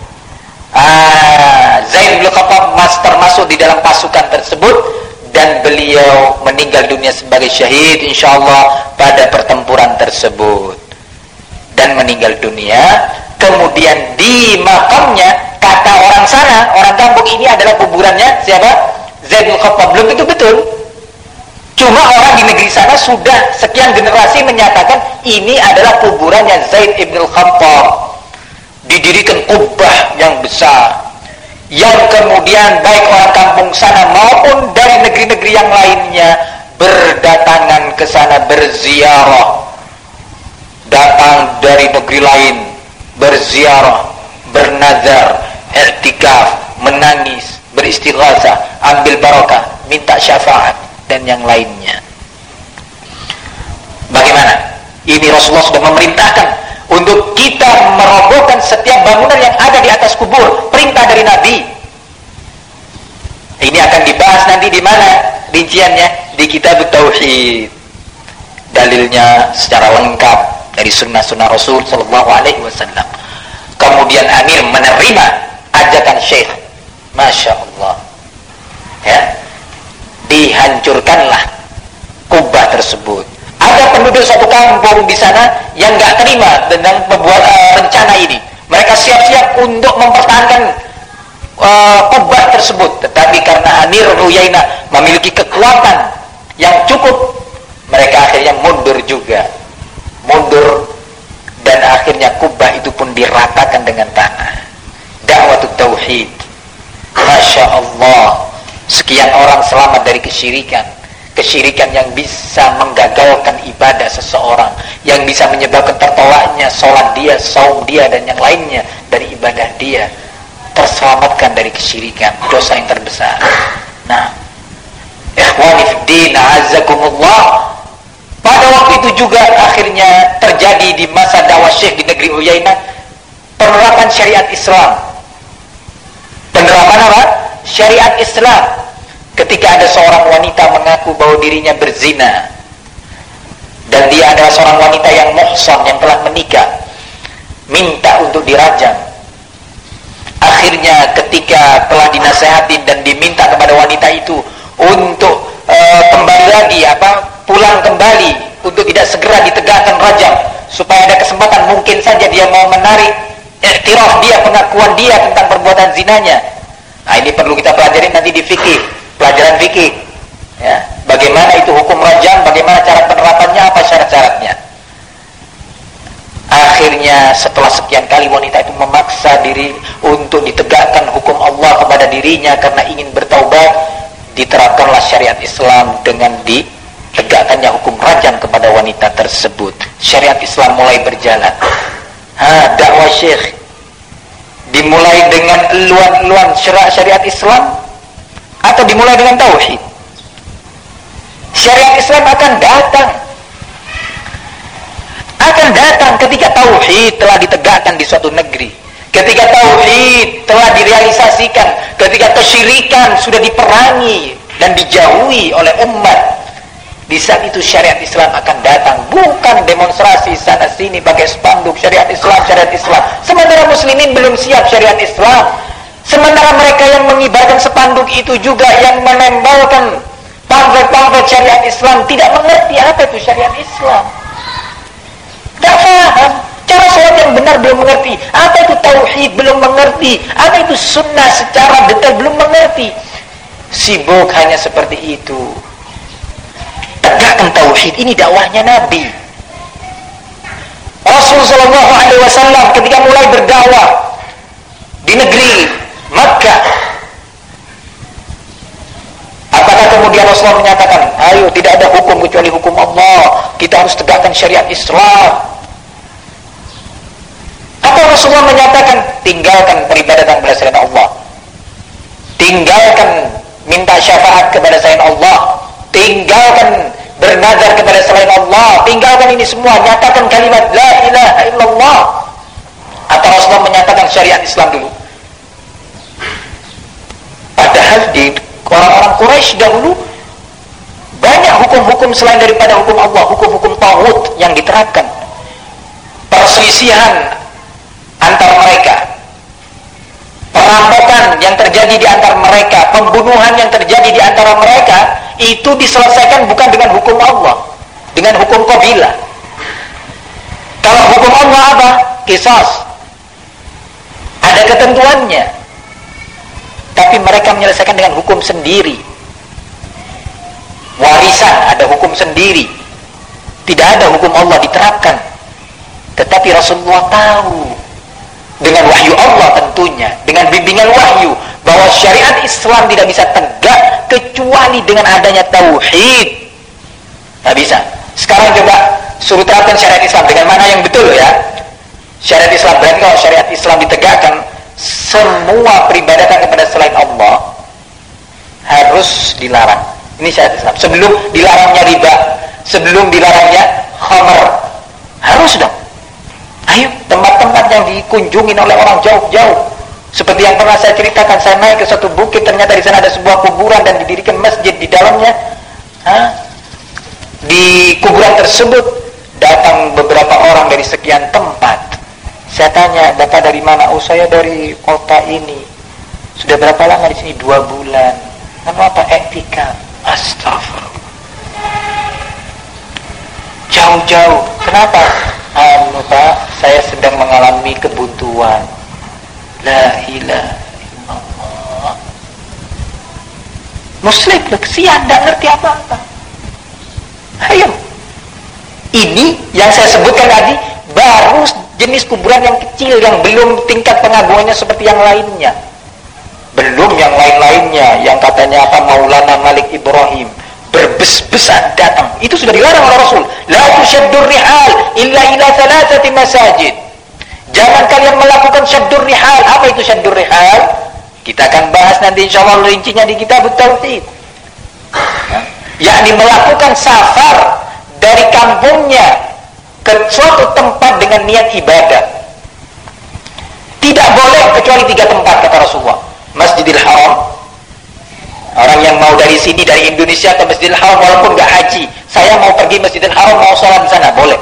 Zaid bin Khattab termasuk di dalam pasukan tersebut, dan beliau meninggal dunia sebagai syahid insyaallah pada pertempuran tersebut, dan meninggal dunia. Kemudian di makamnya, kata orang sana, orang kampung, ini adalah kuburannya siapa? Zaid bin Khattab. Belum tentu betul, cuma orang di negeri sana sudah sekian generasi menyatakan ini adalah kuburannya Zaid ibn al-Khattab. Didirikan kubbah yang besar, yang kemudian baik orang kampung sana maupun dari negeri-negeri yang lainnya berdatangan ke sana berziarah. Datang dari negeri lain berziarah, bernazar, i'tikaf, menangis, beristighatsah, ambil barokah, minta syafaat, dan yang lainnya. Bagaimana? Ini Rasulullah sudah memerintahkan untuk kita merobohkan setiap bangunan yang ada di atas kubur. Perintah dari Nabi. Ini akan dibahas nanti di mana rinciannya? Di Kitab Tauhid. Dalilnya secara lengkap dari sunnah-sunnah Rasul sallallahu alaihi wasallam. Kemudian Amir menerima ajakan Syekh. Masya Allah. Ya. Dihancurkanlah kubah tersebut. Ada penduduk satu kampung di sana yang nggak terima dengan rencana ini. Mereka siap-siap untuk mempertahankan kubah tersebut, tetapi karena Amir Uyainah memiliki kekuatan yang cukup, mereka akhirnya mundur juga, dan akhirnya kubah itu pun diratakan dengan tanah. Dakwah tauhid. Masya Allah, sekian orang selamat dari kesyirikan yang bisa menggagalkan ibadah seseorang, yang bisa menyebabkan tertolaknya sholat dia, saum dia, dan yang lainnya dari ibadah dia, terselamatkan dari kesyirikan, dosa yang terbesar. Nah, ikhwani fiddin, a'azzakumullah, pada waktu itu juga akhirnya terjadi di masa dakwah Syekh di negeri Uyainah, penerapan syariat Islam. Penerapan apa? Syariat Islam. Ketika ada seorang wanita mengaku bahwa dirinya berzina dan dia adalah seorang wanita yang muhsan, yang telah menikah, minta untuk dirajam. Akhirnya ketika telah dinasehatin dan diminta kepada wanita itu untuk kembali lagi, pulang kembali, untuk tidak segera ditegakkan rajam, supaya ada kesempatan mungkin saja dia mau menarik iktiraf dia, pengakuan dia tentang perbuatan zinanya. Nah, ini perlu kita pelajari nanti di fikih, pelajaran fikih, ya, bagaimana itu hukum rajam, bagaimana cara penerapannya, apa syarat-syaratnya. Akhirnya setelah sekian kali wanita itu memaksa diri untuk ditegakkan hukum Allah kepada dirinya karena ingin bertaubat, diterapkanlah syariat Islam dengan ditegakkannya hukum rajam kepada wanita tersebut. Syariat Islam mulai berjalan. Dakwah Syekh dimulai dengan eluan-eluan syariat Islam atau dimulai dengan tauhid? Syariat Islam akan datang ketika tauhid telah ditegakkan di suatu negeri, ketika tauhid telah direalisasikan, ketika kesyirikan sudah diperangi dan dijauhi oleh umat. Di saat itu syariat Islam akan datang, bukan demonstrasi sana sini pakai spanduk syariat Islam, syariat Islam. Sementara muslimin belum siap syariat Islam. Sementara mereka yang mengibarkan spanduk itu juga yang menempelkan pamflet-pamflet syariat Islam tidak mengerti apa itu syariat Islam. Tidak paham. Cara sholat yang benar belum mengerti. Apa itu tauhid belum mengerti. Apa itu sunnah secara detail belum mengerti. Sibuk hanya seperti itu. Tegakkan tauhid, ini dakwahnya Nabi. Rasulullah SAW ketika mulai berdakwah di negeri Makkah, apakah kemudian Rasulullah menyatakan, ayo tidak ada hukum kecuali hukum Allah, kita harus tegakkan syariat Islam? Atau Rasulullah menyatakan, tinggalkan peribadatan kepada selain Allah, tinggalkan minta syafaat kepada selain Allah, tinggalkan bernazar kepada selain Allah, tinggalkan ini semua, nyatakan kalimat la ilaha illallah? Atau Rasulullah menyatakan syariat Islam dulu? Padahal di orang-orang Quraisy dahulu banyak hukum-hukum selain daripada hukum Allah, hukum-hukum taghut yang diterapkan. Perselisihan antar mereka, perampokan yang terjadi di antara mereka, pembunuhan yang terjadi di antara mereka, itu diselesaikan bukan dengan hukum Allah, dengan hukum qabilah. Kalau hukum Allah apa? Qisas. Ada ketentuannya. Tapi mereka menyelesaikan dengan hukum sendiri. Warisan ada hukum sendiri. Tidak ada hukum Allah diterapkan. Tetapi Rasulullah tahu dengan wahyu Allah tentunya, dengan bimbingan wahyu, bahwa syariat Islam tidak bisa tegak kecuali dengan adanya tauhid. Tak bisa. Sekarang coba suruh terapkan syariat Islam dengan mana yang betul ya. Syariat Islam berarti kalau syariat Islam ditegakkan, semua peribadatan kepada selain Allah harus dilarang. Ini syariat Islam. Sebelum dilarangnya riba, sebelum dilarangnya khamr, harus dong. Ayo, tempat-tempat yang dikunjungin oleh orang jauh-jauh, seperti yang pernah saya ceritakan, saya naik ke suatu bukit, ternyata di sana ada sebuah kuburan dan didirikan masjid di dalamnya. Di kuburan tersebut datang beberapa orang dari sekian tempat. Saya tanya, Bapak dari mana? Oh, saya dari kota ini. Sudah berapa lama di sini? 2 bulan. Kenapa? Etika. Astagfirullah. Jauh-jauh. Kenapa? Pak, saya sedang mengalami kebuntuan. La ilaha illallah. Muslim, kesian, tidak ngerti apa-apa. Ayo. Ini yang saya sebutkan tadi baru jenis kuburan yang kecil, yang belum tingkat pengagungannya seperti yang lainnya. Belum yang lain-lainnya, yang katanya apa, Maulana Malik Ibrahim, berbes-besan datang. Itu sudah dilarang oleh Rasul. La tusyaddur rihal illa ila thalathati masajid. Jangan kalian melakukan syaddur rihal. Apa itu syaddur rihal? Kita akan bahas nanti insyaallah rincinya di kitab Tauhid. Yakni melakukan safar dari kampungnya ke suatu tempat dengan niat ibadah. Tidak boleh kecuali 3 tempat kata Rasulullah. Masjidil Haram. Orang yang mau dari sini, dari Indonesia ke Masjidil Haram walaupun gak haji, saya mau pergi Masjidil Haram, mau sholat di sana, boleh.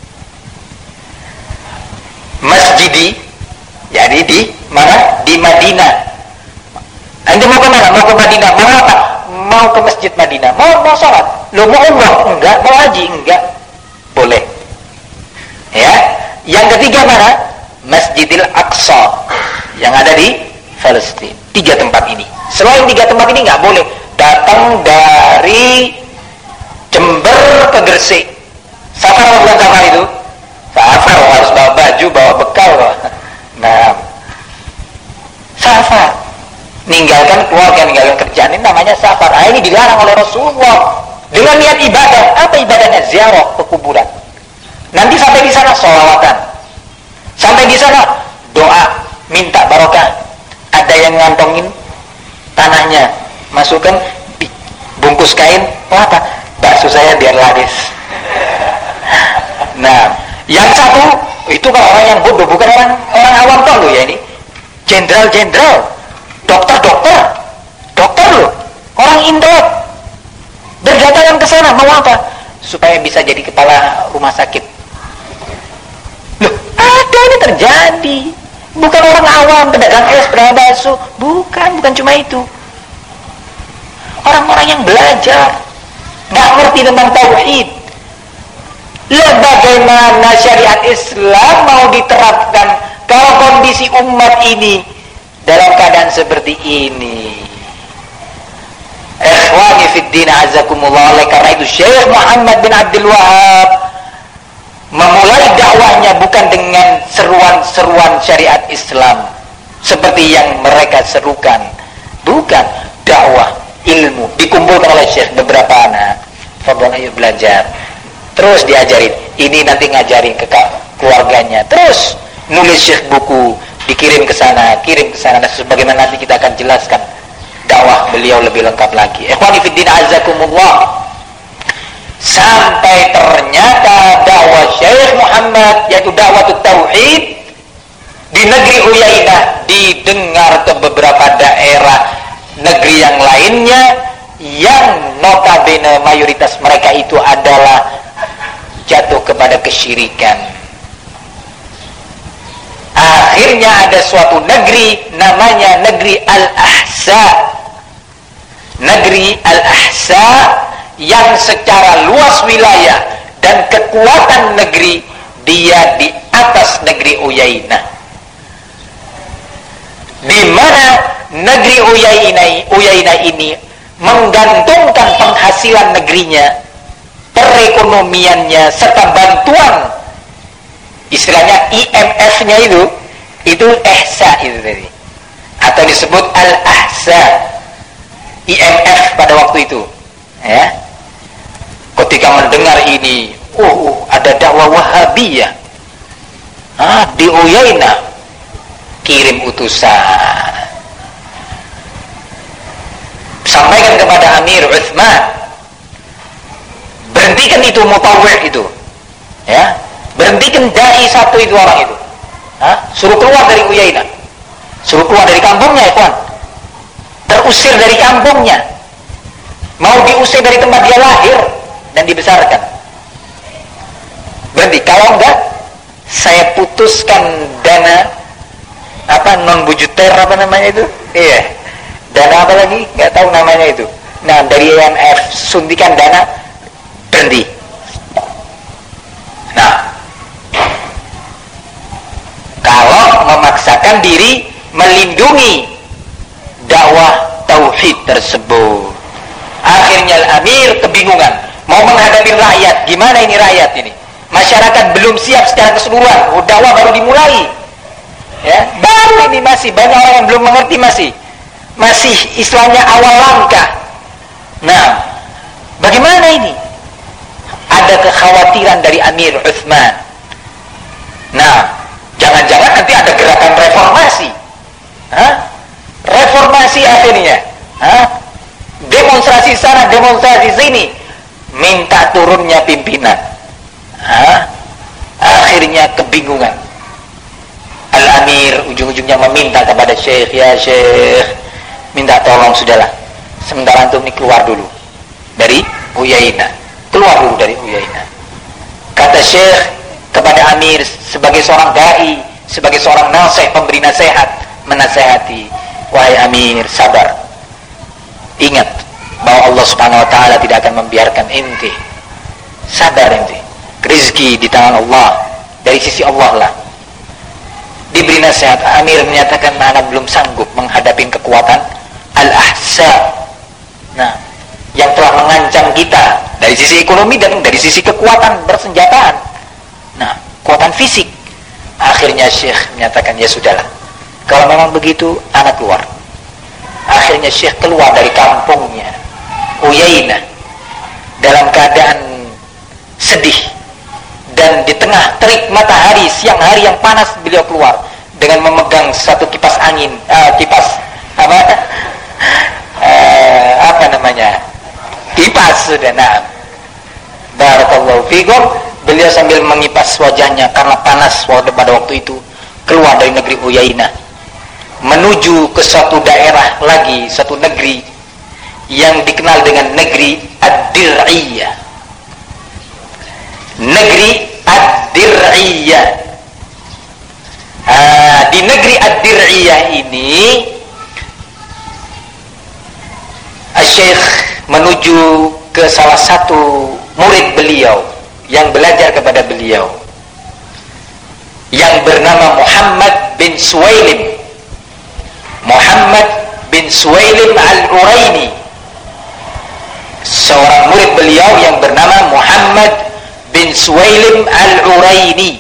Masjidi, jadi di mana? Di Madinah. Anda mau ke mana? Mau ke Madinah. Mau apa? Mau ke Masjid Madinah. Mau sholat. Lo mau umrah? Enggak. Mau haji? Enggak. Boleh. Ya. Yang ketiga mana? Masjidil Aqsa yang ada di Palestina. 3 tempat ini. Selain 3 tempat ini nggak boleh. Datang dari Jember ke Gresik. Safar atau bukan safar itu? Safar, harus bawa baju, bawa bekal. Nah, safar. Ninggalkan keluarga, ninggalkan kerjaan, ini namanya safar. Ini dilarang oleh Rasulullah. Dengan niat ibadah. Apa ibadahnya? Ziarah ke kuburan. Nanti sampai di sana sholawatan. Sampai di sana doa, minta barokah. Ada yang ngantongin tanahnya, masukkan bungkus kain, apa? Bakso saya biar laris. Nah, yang satu itu kan orang yang bodoh, bukan orang awam toh lo ya ini. Jenderal, dokter lo, orang intelek berdatangan ke sana mau apa? Supaya bisa jadi kepala rumah sakit. Loh, ada ini terjadi. Bukan orang awam, pedagang es, pedagang bakso, bukan cuma itu. Orang-orang yang belajar, nggak ngerti tentang tauhid. Lah bagaimana syariat Islam mau diterapkan kalau kondisi umat ini dalam keadaan seperti ini? Ikhwani fid din azakumullah. Oleh karena itu Syekh Muhammad bin Abdul Wahab memulai dakwahnya bukan dengan seruan-seruan syariat Islam seperti yang mereka serukan, bukan. Dakwah ilmu dikumpulkan oleh Syekh beberapa anak. Fadhal, ayo belajar. Terus diajarin. Ini nanti ngajarin ke keluarganya. Terus nulis Syekh buku, dikirim ke sana, kirim ke sana. Sebagaimana nanti kita akan jelaskan dakwah beliau lebih lengkap lagi. Ikhwani fid din azakumullah. Sampai ternyata dakwah Syekh Muhammad, yaitu dakwah tauhid di negeri Uyainah, didengar ke beberapa daerah negeri yang lainnya yang notabene mayoritas mereka itu adalah jatuh kepada kesyirikan. Akhirnya ada suatu negeri namanya negeri Al-Ahsa. Negeri Al-Ahsa yang secara luas wilayah dan kekuatan negeri dia di atas negeri Uyainah, di mana negeri Uyainah ini menggantungkan penghasilan negerinya, perekonomiannya serta bantuan istilahnya IMF-nya itu ihsa itu tadi, atau disebut Al-Ahsa, IMF pada waktu itu ya. Ketika mendengar ini, ada dakwah Wahabiyah di Uyainah, kirim utusan, sampaikan kepada Amir Uthman, berhentikan itu mutawwir itu ya, berhentikan dai satu itu orang itu, suruh keluar dari Uyainah, suruh keluar dari kampungnya, ikhwan, terusir dari kampungnya, mau diusir dari tempat dia lahir dan dibesarkan. Berhenti, kalau enggak saya putuskan dana non bujuter namanya itu, iya, dana apa lagi nggak tahu namanya itu. Nah, dari IMF suntikan dana, berhenti. Nah, kalau memaksakan diri melindungi dakwah tauhid tersebut, akhirnya Amir kebingungan mau menghadapi rakyat. Gimana ini rakyat ini? Masyarakat belum siap secara keseluruhan, dakwah baru dimulai ya, baru ini masih banyak orang yang belum mengerti, masih istilahnya awal langkah. Nah, bagaimana ini? Ada kekhawatiran dari Amir Uthman. Nah, jangan-jangan nanti ada gerakan reformasi. Reformasi akhirnya. Demonstrasi sana, demonstrasi sini, minta turunnya pimpinan. Akhirnya kebingungan. Al-Amir ujung-ujungnya meminta kepada Syekh, ya Syekh, minta tolong sudahlah, sementara antum ini keluar dulu dari Uyainah, keluar dulu dari Uyainah. Kata Syekh kepada Amir sebagai seorang dai, sebagai seorang nasih, pemberi nasihat, menasihati, wahai Amir, sabar, ingat bahwa Allah Subhanahu wa taala tidak akan membiarkan ente, sabar ente, rezeki di tangan Allah, dari sisi Allah lah. Diberi nasihat, Amir menyatakan, mana belum sanggup menghadapi kekuatan Al-Ahsa, nah, yang telah mengancam kita dari sisi ekonomi dan dari sisi kekuatan bersenjataan, nah, kekuatan fisik. Akhirnya Syekh menyatakan, ya sudahlah, kalau memang begitu, anak keluar. Akhirnya Syekh keluar dari kampungnya Uyainah dalam keadaan sedih, dan di tengah terik matahari siang hari yang panas beliau keluar dengan memegang satu kipas angin, kipas sudah. Nah, barakallahu fikum, beliau sambil mengipas wajahnya karena panas pada waktu itu, keluar dari negeri Uyainah menuju ke suatu daerah lagi, satu negeri yang dikenal dengan negeri Ad-Dir'iyah. Negeri Ad-Dir'iyah. Di negeri Ad-Dir'iyah ini Syekh menuju ke salah satu murid beliau yang belajar kepada beliau, yang bernama Muhammad bin Suwailim. Muhammad bin Suwailim Al-Uraini, seorang murid beliau yang bernama Muhammad bin Suwailim Al-Uraini,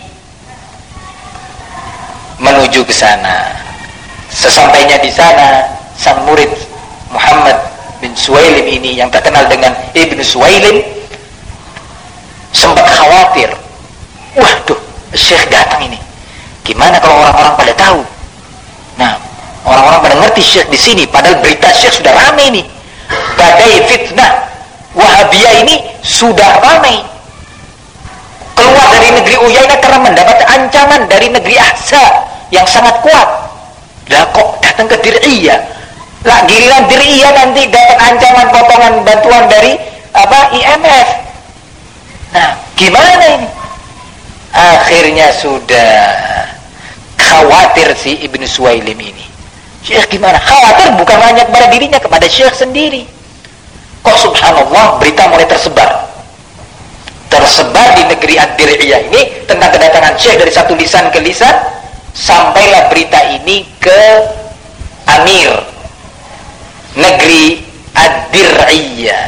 menuju ke sana. Sesampainya di sana, sang murid Muhammad bin Suwailim ini yang terkenal dengan Ibnu Suwailim sempat khawatir, waduh, Syekh datang ini, gimana kalau orang-orang pada tahu? Nah, orang-orang pada ngerti Syekh di sini, padahal berita Syekh sudah ramai nih. Badai fitnah Wahabiyah ini sudah ramai. Keluar dari negeri Uyainah karena mendapat ancaman dari negeri Ahsa yang sangat kuat. Lah kok datang ke Dir'iyah? Lah giliran Dir'iyah nanti dapat ancaman potongan bantuan dari IMF. Nah, gimana ini? Akhirnya sudah khawatir si Ibnu Suwailim ini. Syekh gimana? Khawatir bukan hanya kepada dirinya, kepada Syekh sendiri. Kok subhanallah berita mulai tersebar di negeri Ad-Dir'iyah ini tentang kedatangan Syekh dari satu lisan ke lisan, sampailah berita ini ke Amir negeri Ad-Dir'iyah,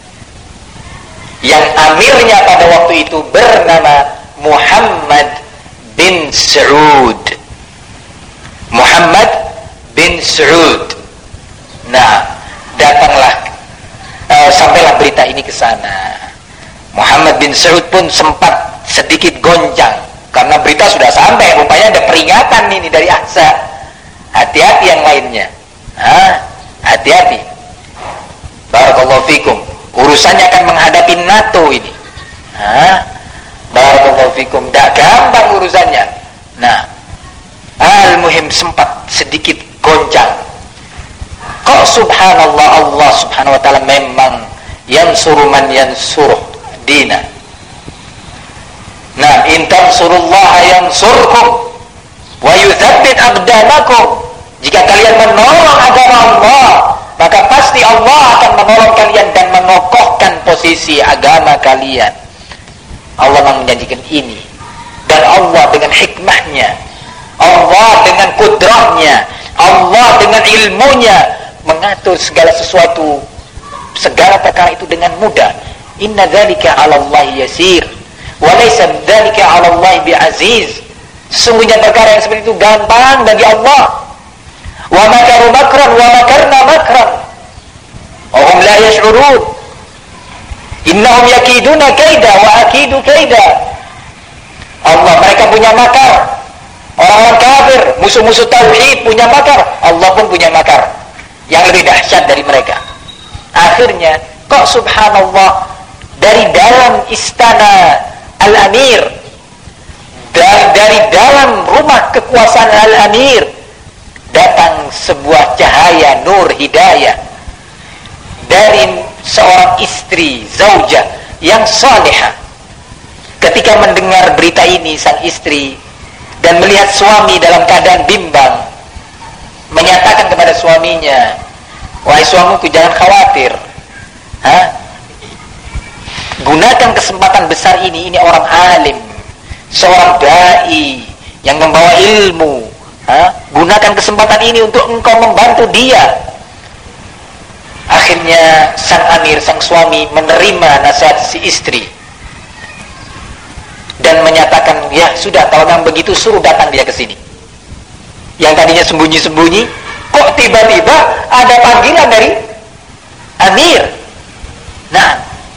yang amirnya pada waktu itu bernama Muhammad bin Saud. Muhammad bin Saud. Nah, datanglah sampailah berita ini ke sana. Muhammad bin Saud pun sempat sedikit goncang karena berita sudah sampai, rupanya ada peringatan ini dari Ahsa. Hati-hati yang lainnya. Hati-hati. Barakallahu fikum. Urusannya akan menghadapi NATO ini. Barakallahu fikum. Tak gampang urusannya. Nah, al-muhim sempat sedikit goncang. Kok subhanallah, Allah subhanahu wa ta'ala memang yansuru man yansuruh dina. Nah, in tansurullaha yansurkum wa yuthabbit aqdamakum. Jika kalian menolong agama Allah, maka pasti Allah akan menolong kalian dan mengokohkan posisi agama kalian. Allah menjanjikan ini. Dan Allah dengan hikmahnya, Allah dengan kudrahnya, Allah dengan ilmunya mengatur segala sesuatu, segala perkara itu dengan mudah. Inna dzalika 'ala Allah yasir wa laysa dzalika 'ala Allah bi'aziz. Sesungguhnya perkara yang seperti itu gampang bagi Allah. Wa makaru makran wa makarna makran wa hum la yash'urun. Innahum yakiduna kaida wa akidu kaida. Allah, mereka punya makar. Orang-orang kafir, musuh-musuh tauhid punya makar, Allah pun punya makar yang lebih dahsyat dari mereka. Akhirnya, kok subhanallah, dari dalam istana Al-Amir Dan dari dalam rumah kekuasaan Al-Amir datang sebuah cahaya nur hidayah dari seorang istri zaujah yang salihah. Ketika mendengar berita ini, sang istri dan melihat suami dalam keadaan bimbang, menyatakan kepada suaminya, wahai suamiku, jangan khawatir, gunakan kesempatan besar ini orang alim, seorang dai yang membawa ilmu, gunakan kesempatan ini untuk engkau membantu dia. Akhirnya sang amir, sang suami menerima nasihat si istri dan menyatakan, ya sudah, kalau memang begitu suruh datang dia ke sini. Yang tadinya sembunyi-sembunyi, kok tiba-tiba ada panggilan dari amir. Nah,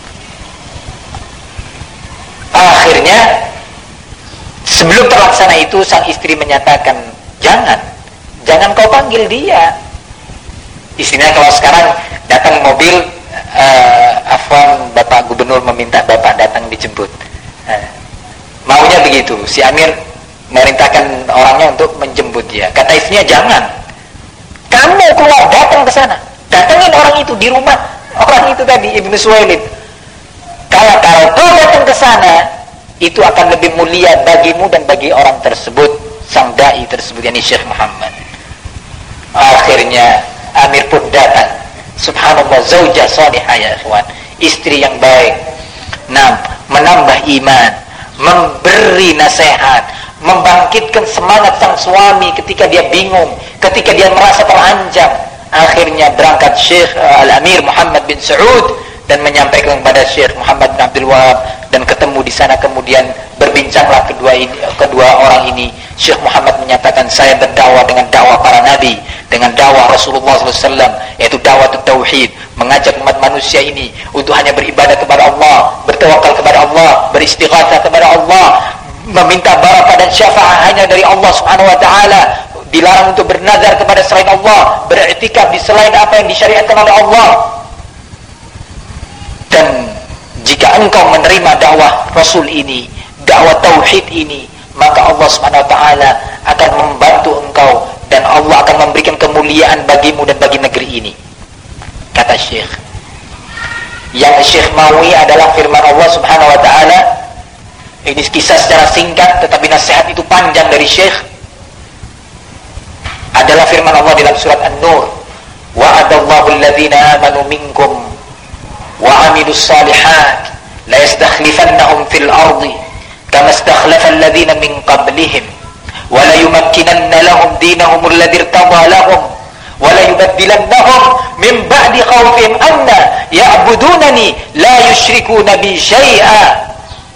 akhirnya sebelum terlaksana itu, sang istri menyatakan, jangan kau panggil dia. Istrinya kalau sekarang datang mobil, afwan, Bapak Gubernur meminta Bapak datang dijemput. Maunya begitu, si amir merintahkan orangnya untuk menjemput dia. Kata istrinya, jangan, kamu keluar, datang ke sana, datangin orang itu di rumah orang itu tadi, Ibnu Suwailid. Kalau kau datang ke sana, itu akan lebih mulia bagimu dan bagi orang tersebut, sang dai tersebut, yakni Syekh Muhammad. Akhirnya amir pun datang. Subhanallah, zaujah salihah ya ikhwan, istri yang baik. Nah, menambah iman, memberi nasihat, membangkitkan semangat sang suami ketika dia bingung, ketika dia merasa terancam. Akhirnya berangkat Syekh Al-Amir Muhammad bin Saud dan menyampaikan kepada Syekh Muhammad bin Abdul Wahab, dan ketemu di sana. Kemudian berbincanglah kedua orang ini. Syekh Muhammad menyatakan, saya berdakwah dengan dakwah para nabi, dengan dakwah Rasulullah SAW, yaitu dakwah tauhid, mengajak umat manusia ini untuk hanya beribadah kepada Allah, bertawakal kepada Allah, beristighatsah kepada Allah, meminta barakah dan syafaat hanya dari Allah Subhanahu wa taala, dilarang untuk bernazar kepada selain Allah, beriktikaf di selain apa yang disyariatkan oleh Allah. Dan jika engkau menerima dakwah Rasul ini, dakwah tauhid ini, maka Allah Subhanahu wa taala akan membantu engkau dan Allah akan memberikan kemuliaan bagimu dan bagi negeri ini. Kata Syekh, yang Syekh maui adalah firman Allah Subhanahu wa taala. Ini kisah secara singkat, tetapi nasihat itu panjang dari Syekh. Adalah firman Allah dalam surat An-Nur, wa'adallahu alladhina amanu minkum wa 'amilus shalihat la yastakhlifannahum fil ardi kama istakhlafa alladhina min qablihim wa la yumakkinanna lahum dinahum alladhi irtada lahum wa la yubaddilannahum min ba'di khawfihim anna ya'budunani la yushrikuna bi syai'a.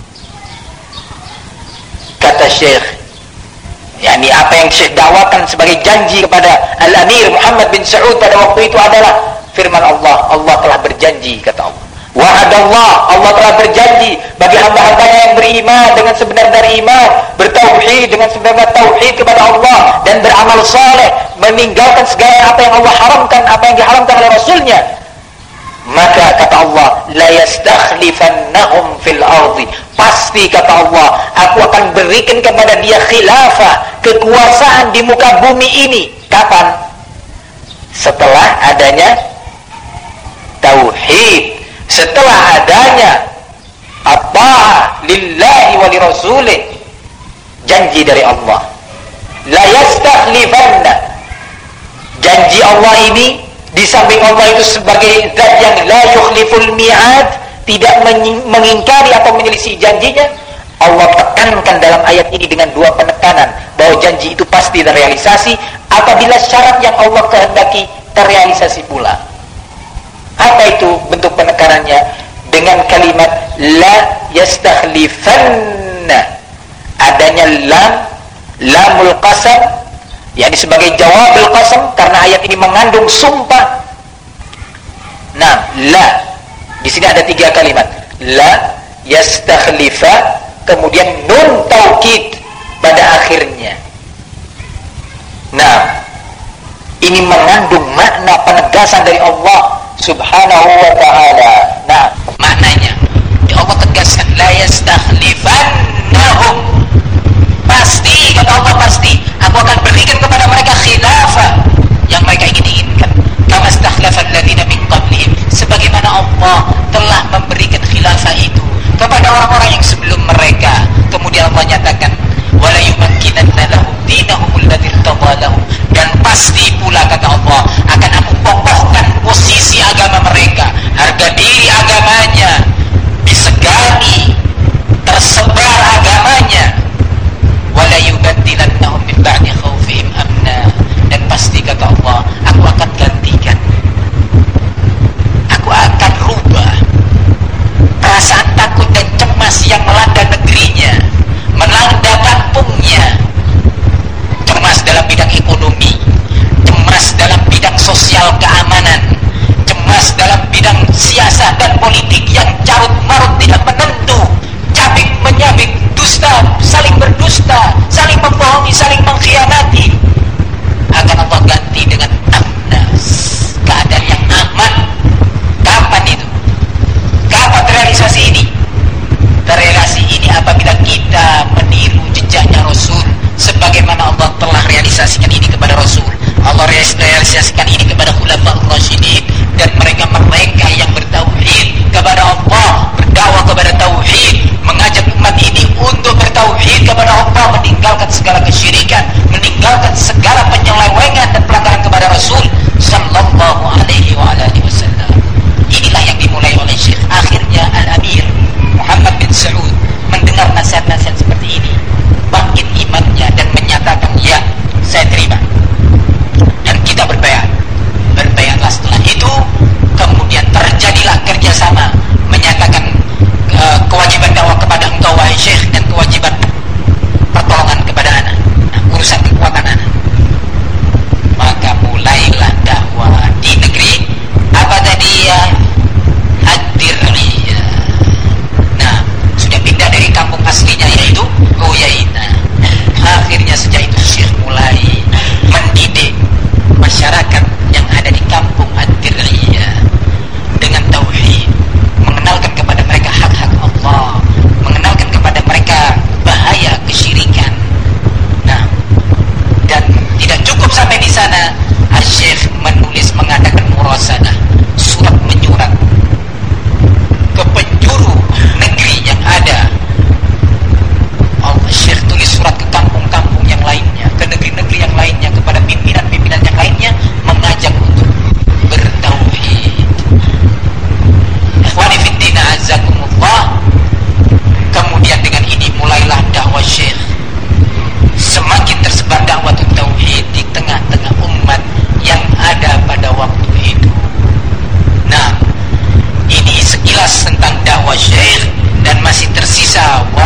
Kata Syekh, yakni apa yang Syekh dakwakan sebagai janji kepada Al-Amir Muhammad bin Saud pada waktu itu adalah firman Allah. Allah telah berjanji, kata Allah. Wa'adallah, Allah telah berjanji bagi hamba-hambanya yang beriman dengan sebenar dari iman, bertauhid dengan sebenar tauhid kepada Allah, dan beramal saleh, meninggalkan segala apa yang Allah haramkan, apa yang diharamkan oleh Rasulnya. Maka kata Allah, la yastakhlifannahum fil ardi, pasti kata Allah, aku akan berikan kepada dia khilafah, kekuasaan di muka bumi ini. Kapan? Setelah adanya tauhid, setelah adanya at-ta'ah lillahi wa li rasulih, janji dari Allah. La yastakhlifanna, janji Allah ini, di samping Allah itu sebagai zat yang la yukhliful mi'ad, tidak mengingkari atau menyelisih janjinya, Allah tekankan dalam ayat ini dengan dua penekanan bahwa janji itu pasti terrealisasi apabila syarat yang Allah kehendaki terrealisasi pula. Apa itu bentuk penekanannya? Dengan kalimat la yastakhlifanna, adanya lamul qasam, yakni sebagai jawabul qasam, karena ayat ini mengandung sumpah. Nah, la di sini ada tiga kalimat, la yastakhlifa, kemudian nun taukid pada akhirnya. Nah, ini mengandung makna penegasan dari Allah Subhanahu wa ta'ala. Nah, maknanya Allah tegaskan la yastakhlifannahum, politik yang carut marut tidak menentu, cabik menyabik, dusta, saling berdusta, saling membohongi, saling mengkhianati, akan Allah ganti dengan amnas, keadaan yang aman. Kapan itu? Kapan terrealisasi ini? Terrealisasi ini apabila kita meniru jejaknya Rasul, sebagaimana Allah telah realisasikan ini kepada Rasul. Allah realisasikan ini kepada Khulafaur Rasyidin, dan mereka yang bertauhid kepada Allah, berdakwah kepada tauhid, mengajak umat ini untuk bertauhid kepada Allah, meninggalkan segala kesyirikan, meninggalkan segala penyelewengan dan pelanggaran kepada Rasul sallallahu alaihi wa alihi wasallam. Inilah yang dimulai oleh Syekh. Akhirnya Al-Amir Muhammad bin Saud mendengar nasihat-nasihat seperti ini, bangkit imannya dan menyatakan, ya, saya terima. Dan kita berbayatlah. Setelah itu kemudian terjadilah kerjasama, menyatakan kewajiban dakwah kepada engkau wahai Syekh, dan kewajiban pertolongan kepada anak, urusan kekuatan anak. Maka mulailah dakwah di negeri apa tadi ya, Ad-Dir'iyah. Nah, sudah pindah dari kampung aslinya yaitu Uyainah. Akhirnya sejak itu Syekh mulai mendidik masyarakat yang ada di kampung Ad-Dir'iyah dengan tauhid, mengenalkan kepada mereka hak-hak Allah, mengenalkan kepada mereka bahaya kesyirikan. Nah, dan tidak cukup sampai di sana, Syekh menulis, mengadakan murasalah, surat menyurat ke penjuru negeri yang ada. Syekh tulis surat ke kampung-kampung yang lainnya, ke negeri-negeri yang lainnya, kepada pimpinan-pimpinan yang lainnya, mengajak untuk bertauhid. Ikhwani fiddin a'azzakumullah. Kemudian dengan ini mulailah dakwah Syekh. Semakin tersebar dakwah tauhid di tengah-tengah umat yang ada pada waktu itu. Nah, ini sekilas tentang dakwah Syekh, dan masih tersisa